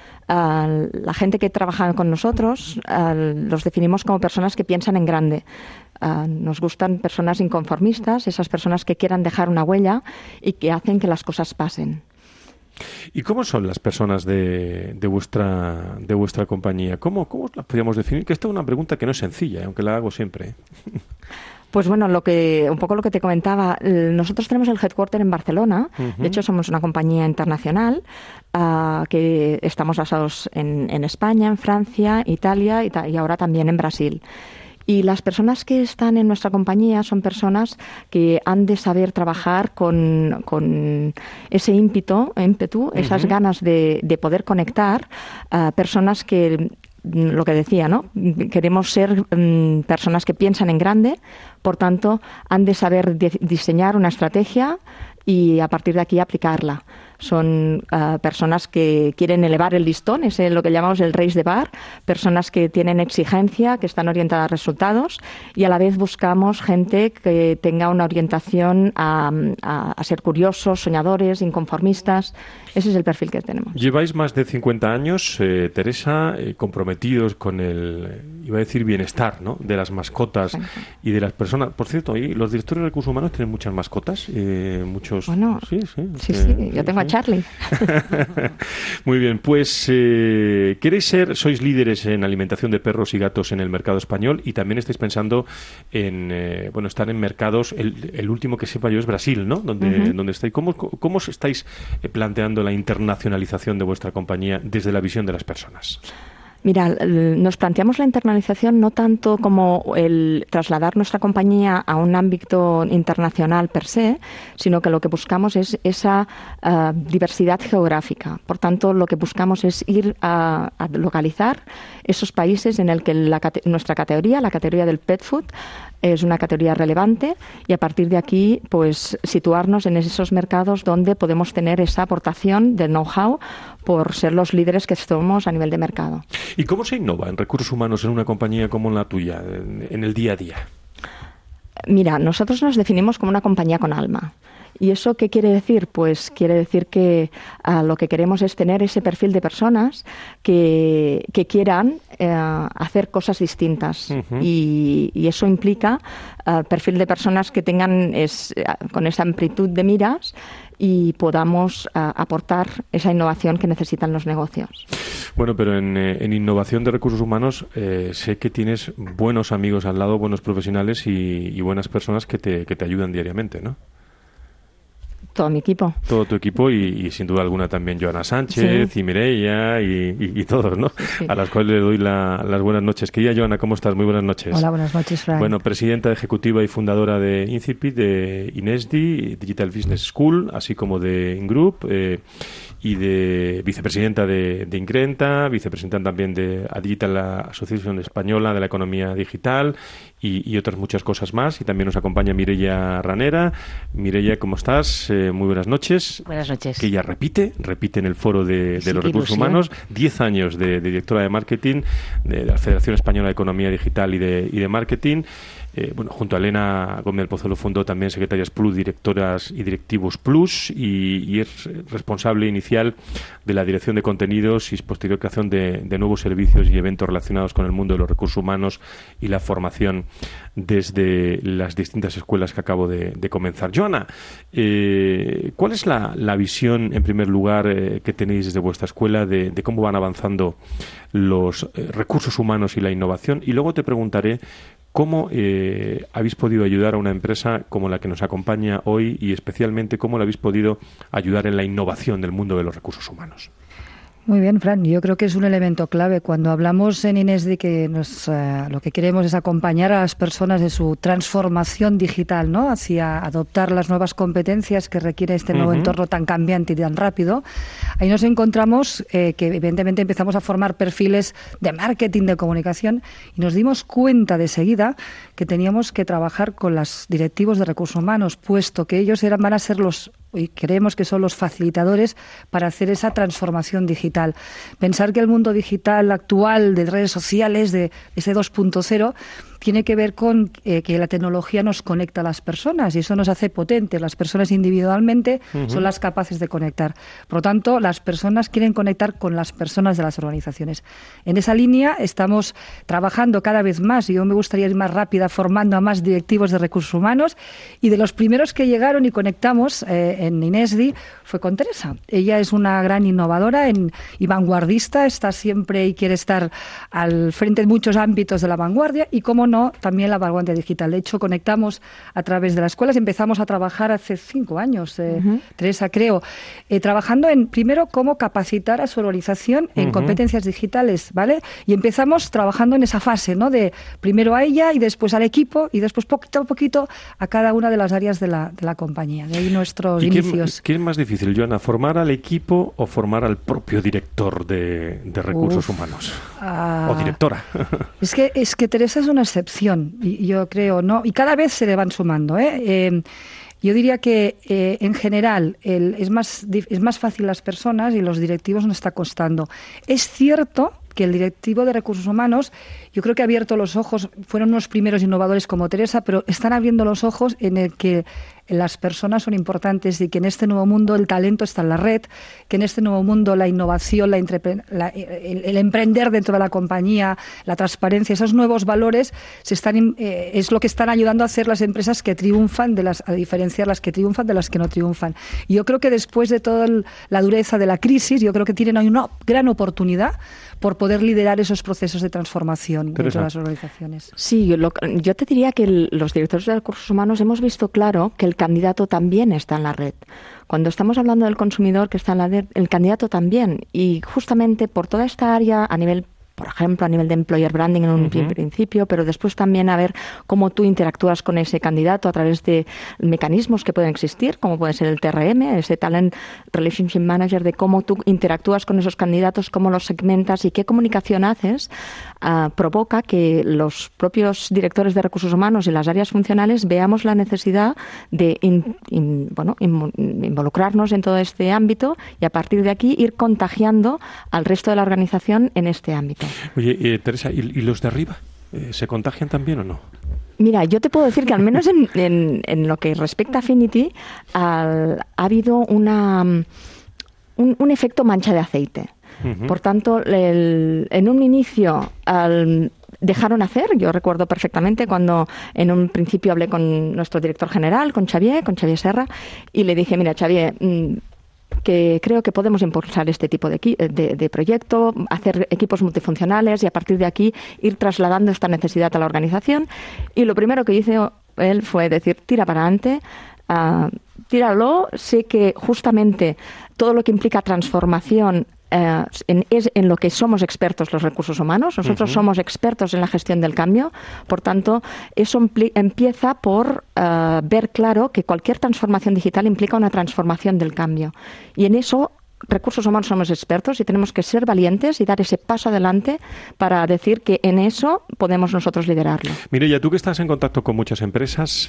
Uh, la gente que trabaja con nosotros uh, los definimos como personas que piensan en grande. Uh, nos gustan personas inconformistas, esas personas que quieran dejar una huella y que hacen que las cosas pasen. ¿Y cómo son las personas de, de vuestra de vuestra compañía? ¿Cómo, cómo las podríamos definir? Que esta es una pregunta que no es sencilla, aunque la hago siempre. Pues bueno, lo que un poco lo que te comentaba, nosotros tenemos el headquarter en Barcelona. Uh-huh. De hecho, somos una compañía internacional uh, que estamos basados en, en España, en Francia, Italia y, ta- y ahora también en Brasil. Y las personas que están en nuestra compañía son personas que han de saber trabajar con, con ese ímpetu, ímpetu, uh-huh. esas ganas de, de poder conectar, uh, personas que, lo que decía, ¿no? Queremos ser um, personas que piensan en grande, por tanto, han de saber de- diseñar una estrategia y a partir de aquí aplicarla. Son uh, personas que quieren elevar el listón, es lo que llamamos el raise the bar, personas que tienen exigencia, que están orientadas a resultados y a la vez buscamos gente que tenga una orientación a, a, a ser curiosos, soñadores, inconformistas. Ese es el perfil que tenemos. Lleváis más de cincuenta años, eh, Teresa, eh, comprometidos con el, iba a decir, bienestar, ¿no?, de las mascotas sí. y de las personas. Por cierto, ¿y los directores de recursos humanos tienen muchas mascotas? Eh, muchos. Bueno, sí, sí. Sí, eh, sí, yo tengo sí. a Charlie. Muy bien, pues eh, queréis ser, sois líderes en alimentación de perros y gatos en el mercado español y también estáis pensando en, eh, bueno, estar en mercados, el, el último que sepa yo es Brasil, ¿no?, donde, uh-huh. donde estáis. ¿Cómo, cómo os estáis planteando la internacionalización de vuestra compañía desde la visión de las personas? Mira, nos planteamos la internalización no tanto como el trasladar nuestra compañía a un ámbito internacional per se, sino que lo que buscamos es esa uh, diversidad geográfica. Por tanto, lo que buscamos es ir a, a localizar esos países en el que la, nuestra categoría, la categoría del pet food, es una categoría relevante y a partir de aquí pues situarnos en esos mercados donde podemos tener esa aportación de know-how por ser los líderes que somos a nivel de mercado. ¿Y cómo se innova en recursos humanos en una compañía como la tuya, en, en el día a día? Mira, nosotros nos definimos como una compañía con alma. ¿Y eso qué quiere decir? Pues quiere decir que uh, lo que queremos es tener ese perfil de personas que, que quieran uh, hacer cosas distintas. Uh-huh. y, y eso implica uh, perfil de personas que tengan es, uh, con esa amplitud de miras y podamos uh, aportar esa innovación que necesitan los negocios. Bueno, pero en, eh, en innovación de recursos humanos eh, sé que tienes buenos amigos al lado, buenos profesionales y, y buenas personas que te, que te ayudan diariamente, ¿no? Todo mi equipo. Todo tu equipo y, y sin duda alguna también Joana Sánchez sí. y Mireia y, y, y todos, ¿no? Sí. A las cuales le doy la, las buenas noches. Querida Joana, ¿cómo estás? Muy buenas noches. Hola, buenas noches, Frank. Bueno, presidenta ejecutiva y fundadora de Incipit, de Inesdi, Digital Business School, así como de Ingroup, eh, y de vicepresidenta de, de Ingrenta, vicepresidenta también de A Digital, la Asociación Española de la Economía Digital y, y otras muchas cosas más. Y también nos acompaña Mireia Ranera. Mireia, ¿cómo estás? Eh, muy buenas noches. Buenas noches. Que ella repite, repite en el foro de, de sí, los recursos ilusión. humanos, diez años de, de directora de marketing de, de la Federación Española de Economía Digital y de, y de Marketing. Eh, bueno, junto a Elena Gómez del Pozuelo fundó también Secretarias Plus, Directoras y Directivos Plus y, y es responsable inicial de la dirección de contenidos y posterior creación de, de nuevos servicios y eventos relacionados con el mundo de los recursos humanos y la formación desde las distintas escuelas que acabo de, de comenzar. Joana, eh, ¿cuál es la, la visión, en primer lugar, eh, que tenéis desde vuestra escuela de, de cómo van avanzando los eh, recursos humanos y la innovación? Y luego te preguntaré ¿cómo eh, habéis podido ayudar a una empresa como la que nos acompaña hoy y especialmente cómo la habéis podido ayudar en la innovación del mundo de los recursos humanos? Muy bien, Fran. Yo creo que es un elemento clave. Cuando hablamos en Inesdi que nos, eh, lo que queremos es acompañar a las personas en su transformación digital, ¿no? Hacia adoptar las nuevas competencias que requiere este nuevo uh-huh. entorno tan cambiante y tan rápido. Ahí nos encontramos eh, que evidentemente empezamos a formar perfiles de marketing, de comunicación y nos dimos cuenta de seguida que teníamos que trabajar con los directivos de recursos humanos, puesto que ellos eran, van a ser los y creemos que son los facilitadores para hacer esa transformación digital. Pensar que el mundo digital actual de redes sociales, de ese dos punto cero, tiene que ver con eh, que la tecnología nos conecta a las personas y eso nos hace potentes. Las personas individualmente uh-huh. son las capaces de conectar. Por lo tanto, las personas quieren conectar con las personas de las organizaciones. En esa línea estamos trabajando cada vez más. Yo me gustaría ir más rápida formando a más directivos de recursos humanos y de los primeros que llegaron y conectamos eh, en Inesdi fue con Teresa. Ella es una gran innovadora en, y vanguardista, está siempre y quiere estar al frente de muchos ámbitos de la vanguardia y, como no, también la vanguardia digital. De hecho, conectamos a través de las escuelas. Empezamos a trabajar hace cinco años, eh, uh-huh. Teresa, creo, eh, trabajando en, primero, cómo capacitar a su organización en uh-huh. competencias digitales, ¿vale? Y empezamos trabajando en esa fase, ¿no? De primero a ella y después al equipo y después poquito a poquito a cada una de las áreas de la, de la compañía. De ahí nuestros ¿Y inicios. ¿Qué es más difícil, Joana, formar al equipo o formar al propio director de, de recursos Uf. humanos? Ah, o directora. Es que, es que Teresa es una excepción, y yo creo, ¿no? Y cada vez se le van sumando, ¿eh? eh Yo diría que eh, en general el, es, más, es más fácil las personas y los directivos nos está costando. Es cierto que el directivo de recursos humanos, yo creo que ha abierto los ojos, fueron unos primeros innovadores como Teresa, pero están abriendo los ojos en el que las personas son importantes y que en este nuevo mundo el talento está en la red, que en este nuevo mundo la innovación, la entrepre- la, el, el emprender dentro de la compañía, la transparencia, esos nuevos valores se están eh, es lo que están ayudando a hacer las empresas que triunfan, de las, a diferenciar las que triunfan de las que no triunfan. Y yo creo que después de toda el, la dureza de la crisis, yo creo que tienen hoy una gran oportunidad por poder liderar esos procesos de transformación Teresa. dentro de las organizaciones. Sí, yo, lo, yo te diría que el, los directores de recursos humanos hemos visto claro que el candidato también está en la red. Cuando estamos hablando del consumidor que está en la red, el candidato también. Y justamente por toda esta área a nivel por ejemplo, a nivel de employer branding en un uh-huh. principio, pero después también a ver cómo tú interactúas con ese candidato a través de mecanismos que pueden existir, como puede ser el T R M, ese Talent Relationship Manager, de cómo tú interactúas con esos candidatos, cómo los segmentas y qué comunicación haces, uh, provoca que los propios directores de recursos humanos y las áreas funcionales veamos la necesidad de in, in, bueno, in, involucrarnos en todo este ámbito y a partir de aquí ir contagiando al resto de la organización en este ámbito. Oye, eh, Teresa, ¿y, ¿y los de arriba? Eh, ¿Se contagian también o no? Mira, yo te puedo decir que al menos en, en, en lo que respecta a Affinity al, ha habido una, un, un efecto mancha de aceite. Uh-huh. Por tanto, el, en un inicio al, dejaron hacer. Yo recuerdo perfectamente cuando en un principio hablé con nuestro director general, con Xavier, con Xavier Serra, y le dije, mira, Xavier, mmm, que creo que podemos impulsar este tipo de, de, de proyecto, hacer equipos multifuncionales y a partir de aquí ir trasladando esta necesidad a la organización. Y lo primero que hizo él fue decir, tira para adelante, uh, tíralo. Sé que justamente todo lo que implica transformación Uh, en, es en lo que somos expertos los recursos humanos. Nosotros uh-huh. somos expertos en la gestión del cambio. Por tanto, eso empli- empieza por uh, ver claro que cualquier transformación digital implica una transformación del cambio. Y en eso, recursos humanos somos expertos y tenemos que ser valientes y dar ese paso adelante para decir que en eso podemos nosotros liderarlo. Mireia, tú que estás en contacto con muchas empresas,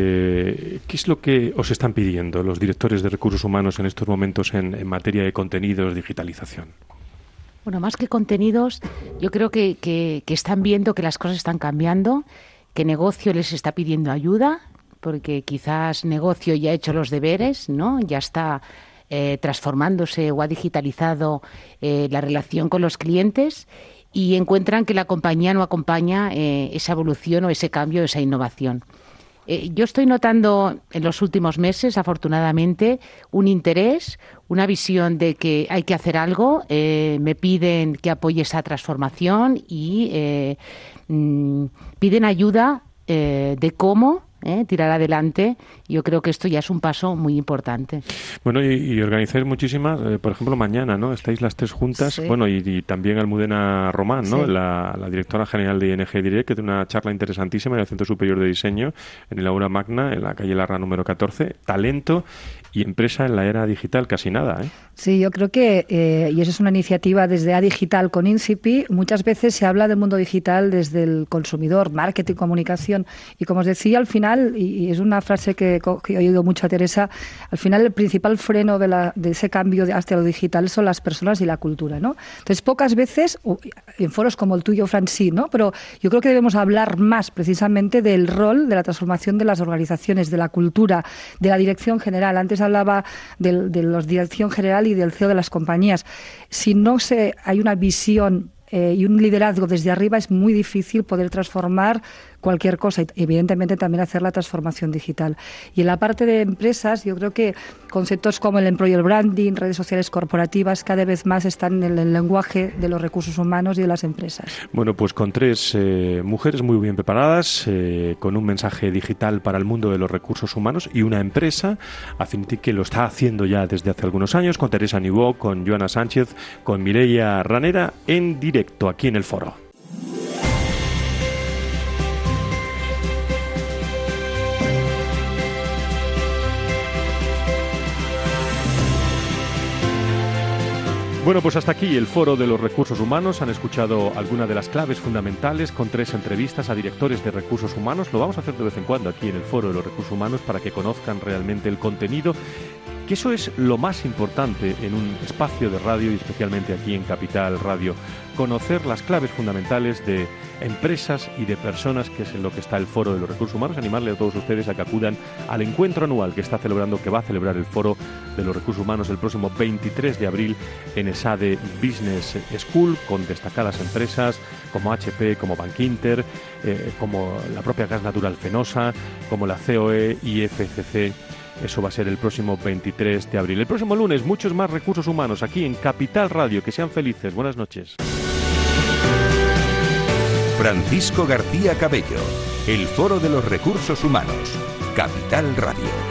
eh, ¿qué es lo que os están pidiendo los directores de recursos humanos en estos momentos en, en materia de contenidos, digitalización? Bueno, más que contenidos, yo creo que, que, que están viendo que las cosas están cambiando, que negocio les está pidiendo ayuda, porque quizás negocio ya ha hecho los deberes, ¿no? Ya está Eh, transformándose o ha digitalizado eh, la relación con los clientes y encuentran que la compañía no acompaña eh, esa evolución o ese cambio, esa innovación. Eh, yo estoy notando en los últimos meses, afortunadamente, un interés, una visión de que hay que hacer algo, eh, me piden que apoye esa transformación y eh, mm, piden ayuda eh, de cómo ¿Eh? tirar adelante. Yo creo que esto ya es un paso muy importante. Bueno, y, y organizáis muchísimas, eh, por ejemplo, mañana, ¿no? Estáis las tres juntas, sí. Bueno, y, y también Almudena Román, ¿no? Sí. La, la directora general de I N G Direct, que tiene una charla interesantísima en el Centro Superior de Diseño, en el Aula Magna, en la calle Larra número catorce. Talento y empresa en la era digital, casi nada, ¿eh? Sí, yo creo que, eh, y eso es una iniciativa desde A Digital con INCIPI, muchas veces se habla del mundo digital desde el consumidor, marketing, comunicación, y como os decía, al final, y, y es una frase que, que he oído mucho a Teresa, al final el principal freno de, la, de ese cambio hacia lo digital son las personas y la cultura, ¿no? Entonces, pocas veces, en foros como el tuyo, Fran, sí, ¿no? Pero yo creo que debemos hablar más precisamente del rol de la transformación de las organizaciones, de la cultura, de la dirección general. Antes hablaba de, de la dirección general y del C E O de las compañías. Si no se hay una visión eh, y un liderazgo desde arriba, es muy difícil poder transformar cualquier cosa y evidentemente también hacer la transformación digital. Y en la parte de empresas, yo creo que conceptos como el employer branding, redes sociales corporativas, cada vez más están en el lenguaje de los recursos humanos y de las empresas. Bueno, pues con tres eh, mujeres muy bien preparadas, eh, con un mensaje digital para el mundo de los recursos humanos y una empresa, Affinity, que lo está haciendo ya desde hace algunos años, con Teresa Niubó, con Joana Sánchez, con Mireia Ranera, en directo aquí en el foro. Bueno, pues hasta aquí el Foro de los Recursos Humanos. Han escuchado algunas de las claves fundamentales con tres entrevistas a directores de recursos humanos. Lo vamos a hacer de vez en cuando aquí en el Foro de los Recursos Humanos para que conozcan realmente el contenido, que eso es lo más importante en un espacio de radio y especialmente aquí en Capital Radio. Conocer las claves fundamentales de empresas y de personas, que es en lo que está el Foro de los Recursos Humanos. Animarle a todos ustedes a que acudan al encuentro anual que está celebrando, que va a celebrar el Foro de los Recursos Humanos el próximo veintitrés de abril en ESADE Business School, con destacadas empresas como H P, como Bankinter, eh, como la propia Gas Natural Fenosa, como la C O E y F C C. Eso va a ser el próximo veintitrés de abril. El próximo lunes, muchos más recursos humanos aquí en Capital Radio. Que sean felices. Buenas noches. Francisco García Cabello, el Foro de los Recursos Humanos, Capital Radio.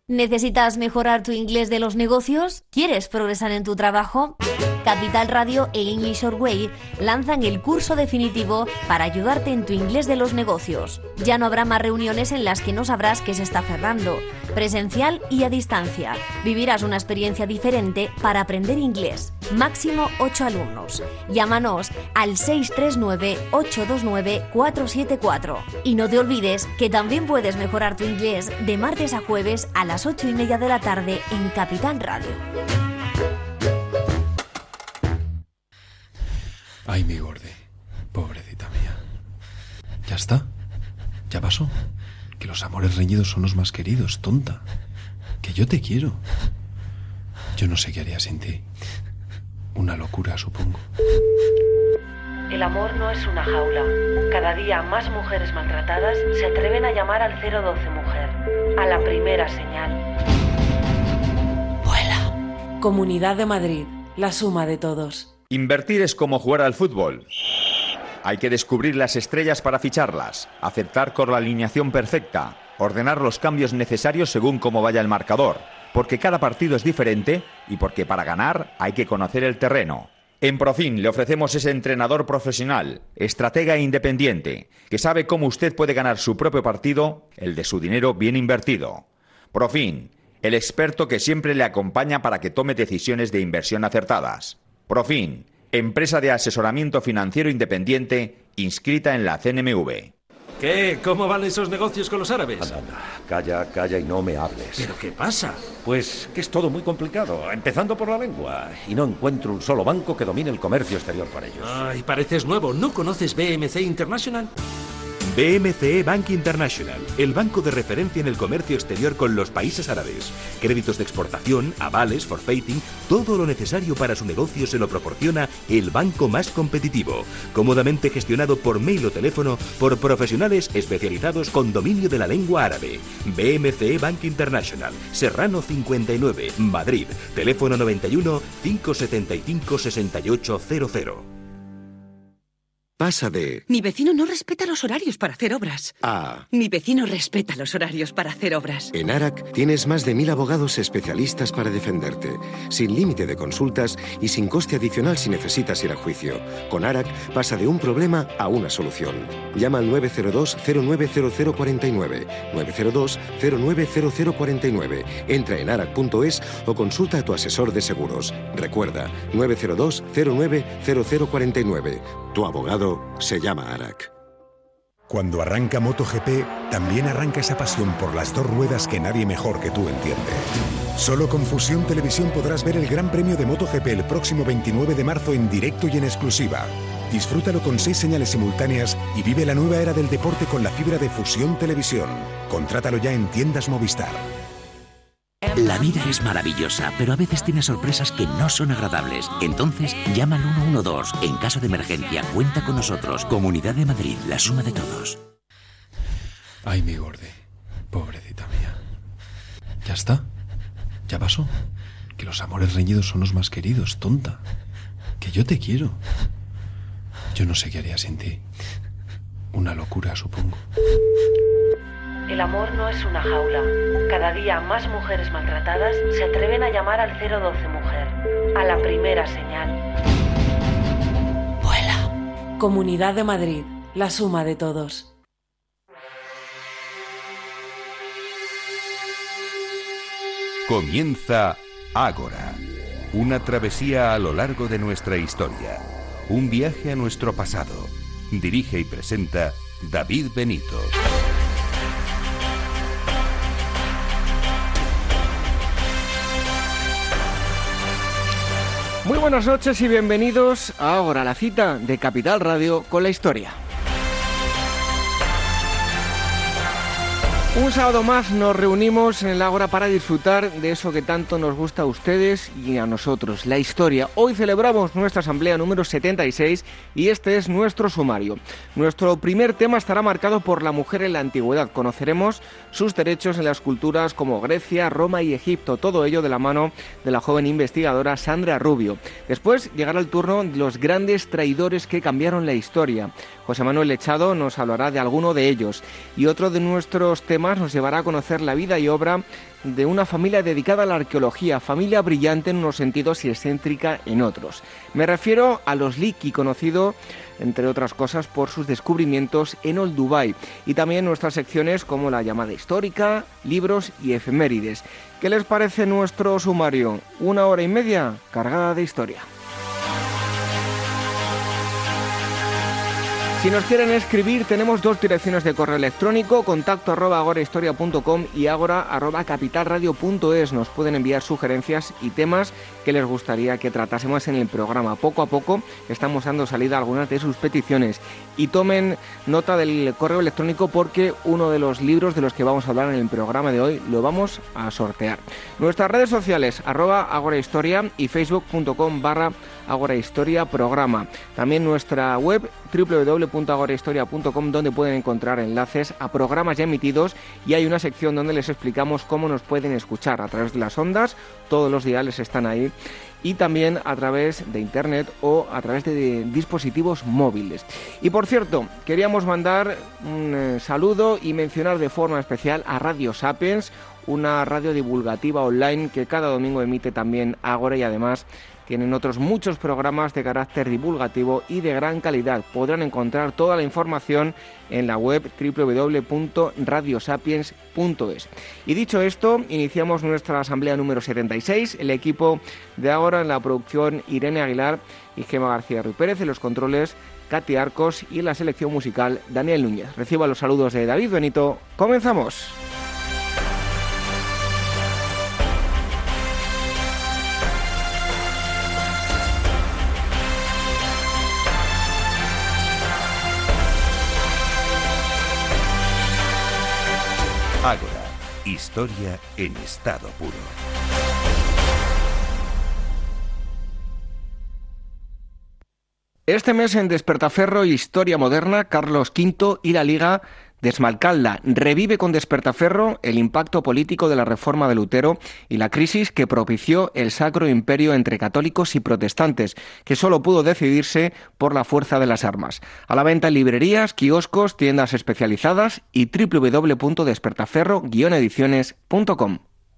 ¿Necesitas mejorar tu inglés de los negocios? ¿Quieres progresar en tu trabajo? Capital Radio e English Your Way lanzan el curso definitivo para ayudarte en tu inglés de los negocios. Ya no habrá más reuniones en las que no sabrás qué se está cerrando. Presencial y a distancia. Vivirás una experiencia diferente para aprender inglés. Máximo ocho alumnos. Llámanos al seis tres nueve, ocho dos nueve, cuatro siete cuatro. Y no te olvides que también puedes mejorar tu inglés de martes a jueves a las ocho y media de la tarde en Capital Radio. Ay, mi gorde, pobrecita mía. ¿Ya está? ¿Ya pasó? Que los amores reñidos son los más queridos, tonta. Que yo te quiero. Yo no sé qué haría sin ti. Una locura, supongo. El amor no es una jaula. Cada día más mujeres maltratadas se atreven a llamar al cero doce Mujer. A la primera señal. Vuela. Comunidad de Madrid. La suma de todos. Invertir es como jugar al fútbol. Hay que descubrir las estrellas para ficharlas, acertar con la alineación perfecta, ordenar los cambios necesarios según cómo vaya el marcador, porque cada partido es diferente y porque para ganar hay que conocer el terreno. En Profin le ofrecemos ese entrenador profesional, estratega e independiente, que sabe cómo usted puede ganar su propio partido, el de su dinero bien invertido. Profin, el experto que siempre le acompaña para que tome decisiones de inversión acertadas. Profin, empresa de asesoramiento financiero independiente inscrita en la C N M V. ¿Qué? ¿Cómo van esos negocios con los árabes? Anda, anda, calla, calla y no me hables. ¿Pero qué pasa? Pues que es todo muy complicado, empezando por la lengua. Y no encuentro un solo banco que domine el comercio exterior para ellos. Ay, pareces nuevo. ¿No conoces B M C International? B M C E Bank International, el banco de referencia en el comercio exterior con los países árabes. Créditos de exportación, avales, forfaiting, todo lo necesario para su negocio se lo proporciona el banco más competitivo, cómodamente gestionado por mail o teléfono por profesionales especializados con dominio de la lengua árabe. B M C E Bank International, Serrano cincuenta y nueve, Madrid, teléfono noventa y uno, cinco setenta y cinco, sesenta y ocho cero cero. Pasa de... Mi vecino no respeta los horarios para hacer obras. A... Mi vecino respeta los horarios para hacer obras. En ARAC tienes más de mil abogados especialistas para defenderte, sin límite de consultas y sin coste adicional si necesitas ir a juicio. Con ARAC pasa de un problema a una solución. Llama al nueve cero dos, cero nueve cero cero cuatro nueve, nueve cero dos, cero nueve cero cero cuatro nueve. Entra en arac punto es o consulta a tu asesor de seguros. Recuerda, nueve cero dos, cero nueve cero cero cuatro nueve. Tu abogado se llama ARAC. Cuando arranca MotoGP, también arranca esa pasión por las dos ruedas que nadie mejor que tú entiende. Solo con Fusión Televisión podrás ver el Gran Premio de MotoGP el próximo veintinueve de marzo en directo y en exclusiva. Disfrútalo con seis señales simultáneas y vive la nueva era del deporte con la fibra de Fusión Televisión. Contrátalo ya en tiendas Movistar. La vida es maravillosa, pero a veces tiene sorpresas que no son agradables. Entonces, llama al uno uno dos. En caso de emergencia, cuenta con nosotros. Comunidad de Madrid, la suma de todos. Ay, mi gorde, pobrecita mía. ¿Ya está? ¿Ya pasó? Que los amores reñidos son los más queridos, tonta. Que yo te quiero. Yo no sé qué haría sin ti. Una locura, supongo. El amor no es una jaula. Cada día más mujeres maltratadas se atreven a llamar al cero doce Mujer. A la primera señal. Vuela. Comunidad de Madrid. La suma de todos. Comienza Ágora. Una travesía a lo largo de nuestra historia. Un viaje a nuestro pasado. Dirige y presenta David Benito. Muy buenas noches y bienvenidos a Ágora, la cita de Capital Radio con la historia. Un sábado más nos reunimos en el Ágora para disfrutar de eso que tanto nos gusta a ustedes y a nosotros, la historia. Hoy celebramos nuestra asamblea número setenta y seis y este es nuestro sumario. Nuestro primer tema estará marcado por la mujer en la antigüedad. Conoceremos sus derechos en las culturas como Grecia, Roma y Egipto, todo ello de la mano de la joven investigadora Sandra Rubio. Después llegará el turno de los grandes traidores que cambiaron la historia. José Manuel Lechado nos hablará de alguno de ellos y otro de nuestros temas nos llevará a conocer la vida y obra de una familia dedicada a la arqueología, familia brillante en unos sentidos y excéntrica en otros. Me refiero a los Leakey, conocido entre otras cosas por sus descubrimientos en Old Dubai, y también nuestras secciones como la llamada histórica, libros y efemérides. ¿Qué les parece nuestro sumario? Una hora y media cargada de historia. Si nos quieren escribir, tenemos dos direcciones de correo electrónico, contacto arroba agorahistoria punto com y agora arroba capitalradio punto es. Nos pueden enviar sugerencias y temas que les gustaría que tratásemos en el programa. Poco a poco estamos dando salida a algunas de sus peticiones. Y tomen nota del correo electrónico porque uno de los libros de los que vamos a hablar en el programa de hoy lo vamos a sortear. Nuestras redes sociales, arroba agorahistoria y facebook punto com barra agorahistoria programa. También nuestra web, doble u doble u doble u punto agorahistoria punto com, donde pueden encontrar enlaces a programas ya emitidos, y hay una sección donde les explicamos cómo nos pueden escuchar a través de las ondas. Todos los diales están ahí, y también a través de internet o a través de dispositivos móviles. Y por cierto, queríamos mandar un eh, saludo y mencionar de forma especial a Radio Sapiens, una radio divulgativa online que cada domingo emite también Ágora, y además tienen otros muchos programas de carácter divulgativo y de gran calidad. Podrán encontrar toda la información en la web doble u doble u doble u punto radio sapiens punto es. Y dicho esto, iniciamos nuestra asamblea número setenta y seis. El equipo de Ágora en la producción, Irene Aguilar y Gema García Ruiz Pérez, en los controles Katy Arcos, y en la selección musical Daniel Núñez. Reciba los saludos de David Benito. ¡Comenzamos! Ágora, historia en estado puro. Este mes en Despertaferro, Historia Moderna, Carlos quinto y la Liga de Esmalcalda. Revive con Despertaferro el impacto político de la reforma de Lutero y la crisis que propició el Sacro Imperio entre católicos y protestantes, que solo pudo decidirse por la fuerza de las armas. A la venta en librerías, kioscos, tiendas especializadas y doble u doble u doble u punto despertaferro guion ediciones punto com.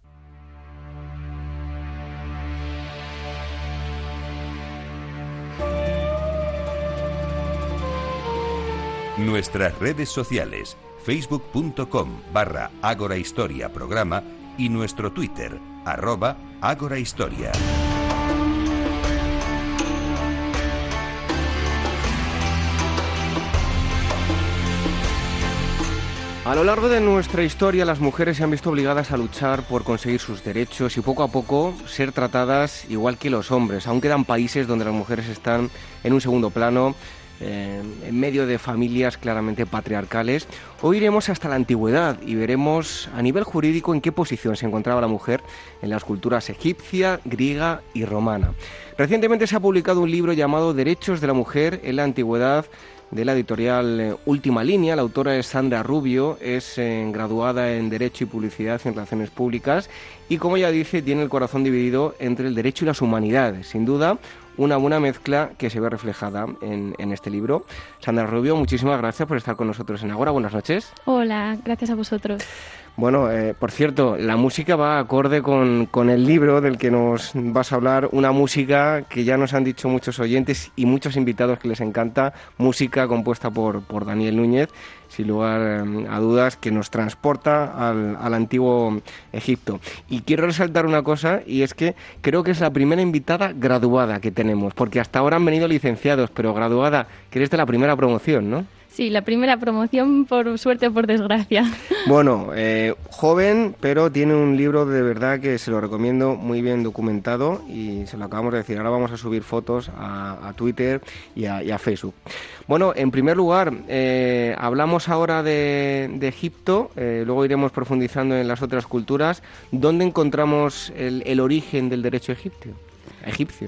Nuestras redes sociales, facebook punto com barra agorahistoria programa y nuestro Twitter, arroba agorahistoria. A lo largo de nuestra historia, las mujeres se han visto obligadas a luchar por conseguir sus derechos y poco a poco ser tratadas igual que los hombres. Aún quedan países donde las mujeres están en un segundo plano, Eh, en medio de familias claramente patriarcales. Hoy iremos hasta la antigüedad y veremos a nivel jurídico en qué posición se encontraba la mujer en las culturas egipcia, griega y romana. Recientemente se ha publicado un libro llamado Derechos de la Mujer en la Antigüedad, de la editorial eh, Última Línea. La autora es Sandra Rubio, es eh, graduada en Derecho y Publicidad en Relaciones Públicas y, como ella dice, tiene el corazón dividido entre el derecho y las humanidades. Sin duda, una buena mezcla que se ve reflejada en, en este libro. Sandra Rubio, muchísimas gracias por estar con nosotros en Ágora. Buenas noches. Hola, gracias a vosotros. Bueno, eh, por cierto, la música va acorde con, con el libro del que nos vas a hablar, una música que ya nos han dicho muchos oyentes y muchos invitados que les encanta, música compuesta por, por Daniel Núñez, sin lugar a dudas, que nos transporta al, al antiguo Egipto. Y quiero resaltar una cosa, y es que creo que es la primera invitada graduada que tenemos, porque hasta ahora han venido licenciados, pero graduada, que eres de la primera promoción, ¿no? Sí, la primera promoción, por suerte o por desgracia. Bueno, eh, joven, pero tiene un libro de verdad que se lo recomiendo, muy bien documentado, y se lo acabamos de decir. Ahora vamos a subir fotos a, a Twitter y a, y a Facebook. Bueno, en primer lugar, eh, hablamos ahora de, de Egipto, eh, luego iremos profundizando en las otras culturas. ¿Dónde encontramos el, el origen del derecho egipcio? egipcio?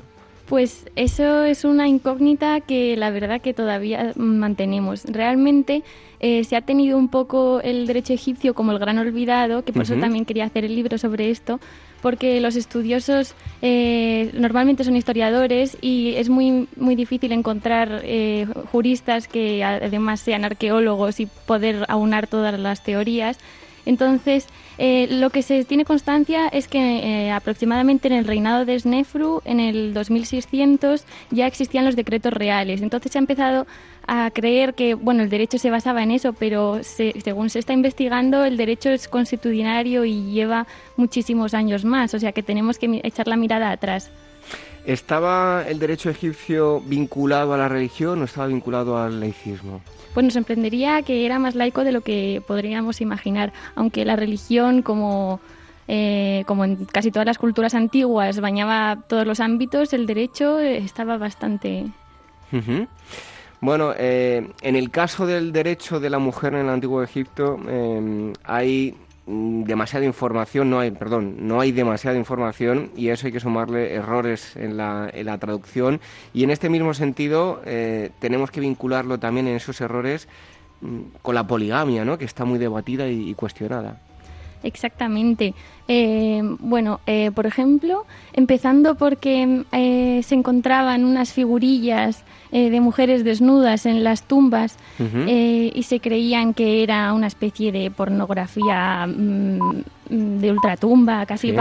Pues eso es una incógnita que la verdad que todavía mantenemos. Realmente eh, se ha tenido un poco el derecho egipcio como el gran olvidado, que por uh-huh. eso también quería hacer el libro sobre esto, porque los estudiosos eh, normalmente son historiadores y es muy muy difícil encontrar eh, juristas que además sean arqueólogos y poder aunar todas las teorías. Entonces, eh, lo que se tiene constancia es que eh, aproximadamente en el reinado de Snefru, en el dos mil seiscientos, ya existían los decretos reales. Entonces se ha empezado a creer que, bueno, el derecho se basaba en eso, pero se, según se está investigando, el derecho es consuetudinario y lleva muchísimos años más, o sea que tenemos que echar la mirada atrás. ¿Estaba el derecho egipcio vinculado a la religión o estaba vinculado al laicismo? Pues nos sorprendería que era más laico de lo que podríamos imaginar, aunque la religión, como, eh, como en casi todas las culturas antiguas, bañaba todos los ámbitos, el derecho estaba bastante... Uh-huh. Bueno, eh, en el caso del derecho de la mujer en el Antiguo Egipto eh, hay demasiada información, no hay, perdón, no hay demasiada información y a eso hay que sumarle errores en la, en la traducción y en este mismo sentido eh, tenemos que vincularlo también en esos errores con la poligamia, ¿no? Que está muy debatida y, y cuestionada. Exactamente. Eh, bueno, eh, por ejemplo, empezando porque eh, se encontraban unas figurillas eh, de mujeres desnudas en las tumbas uh-huh. eh, y se creían que era una especie de pornografía mmm, de ultratumba, casi sí.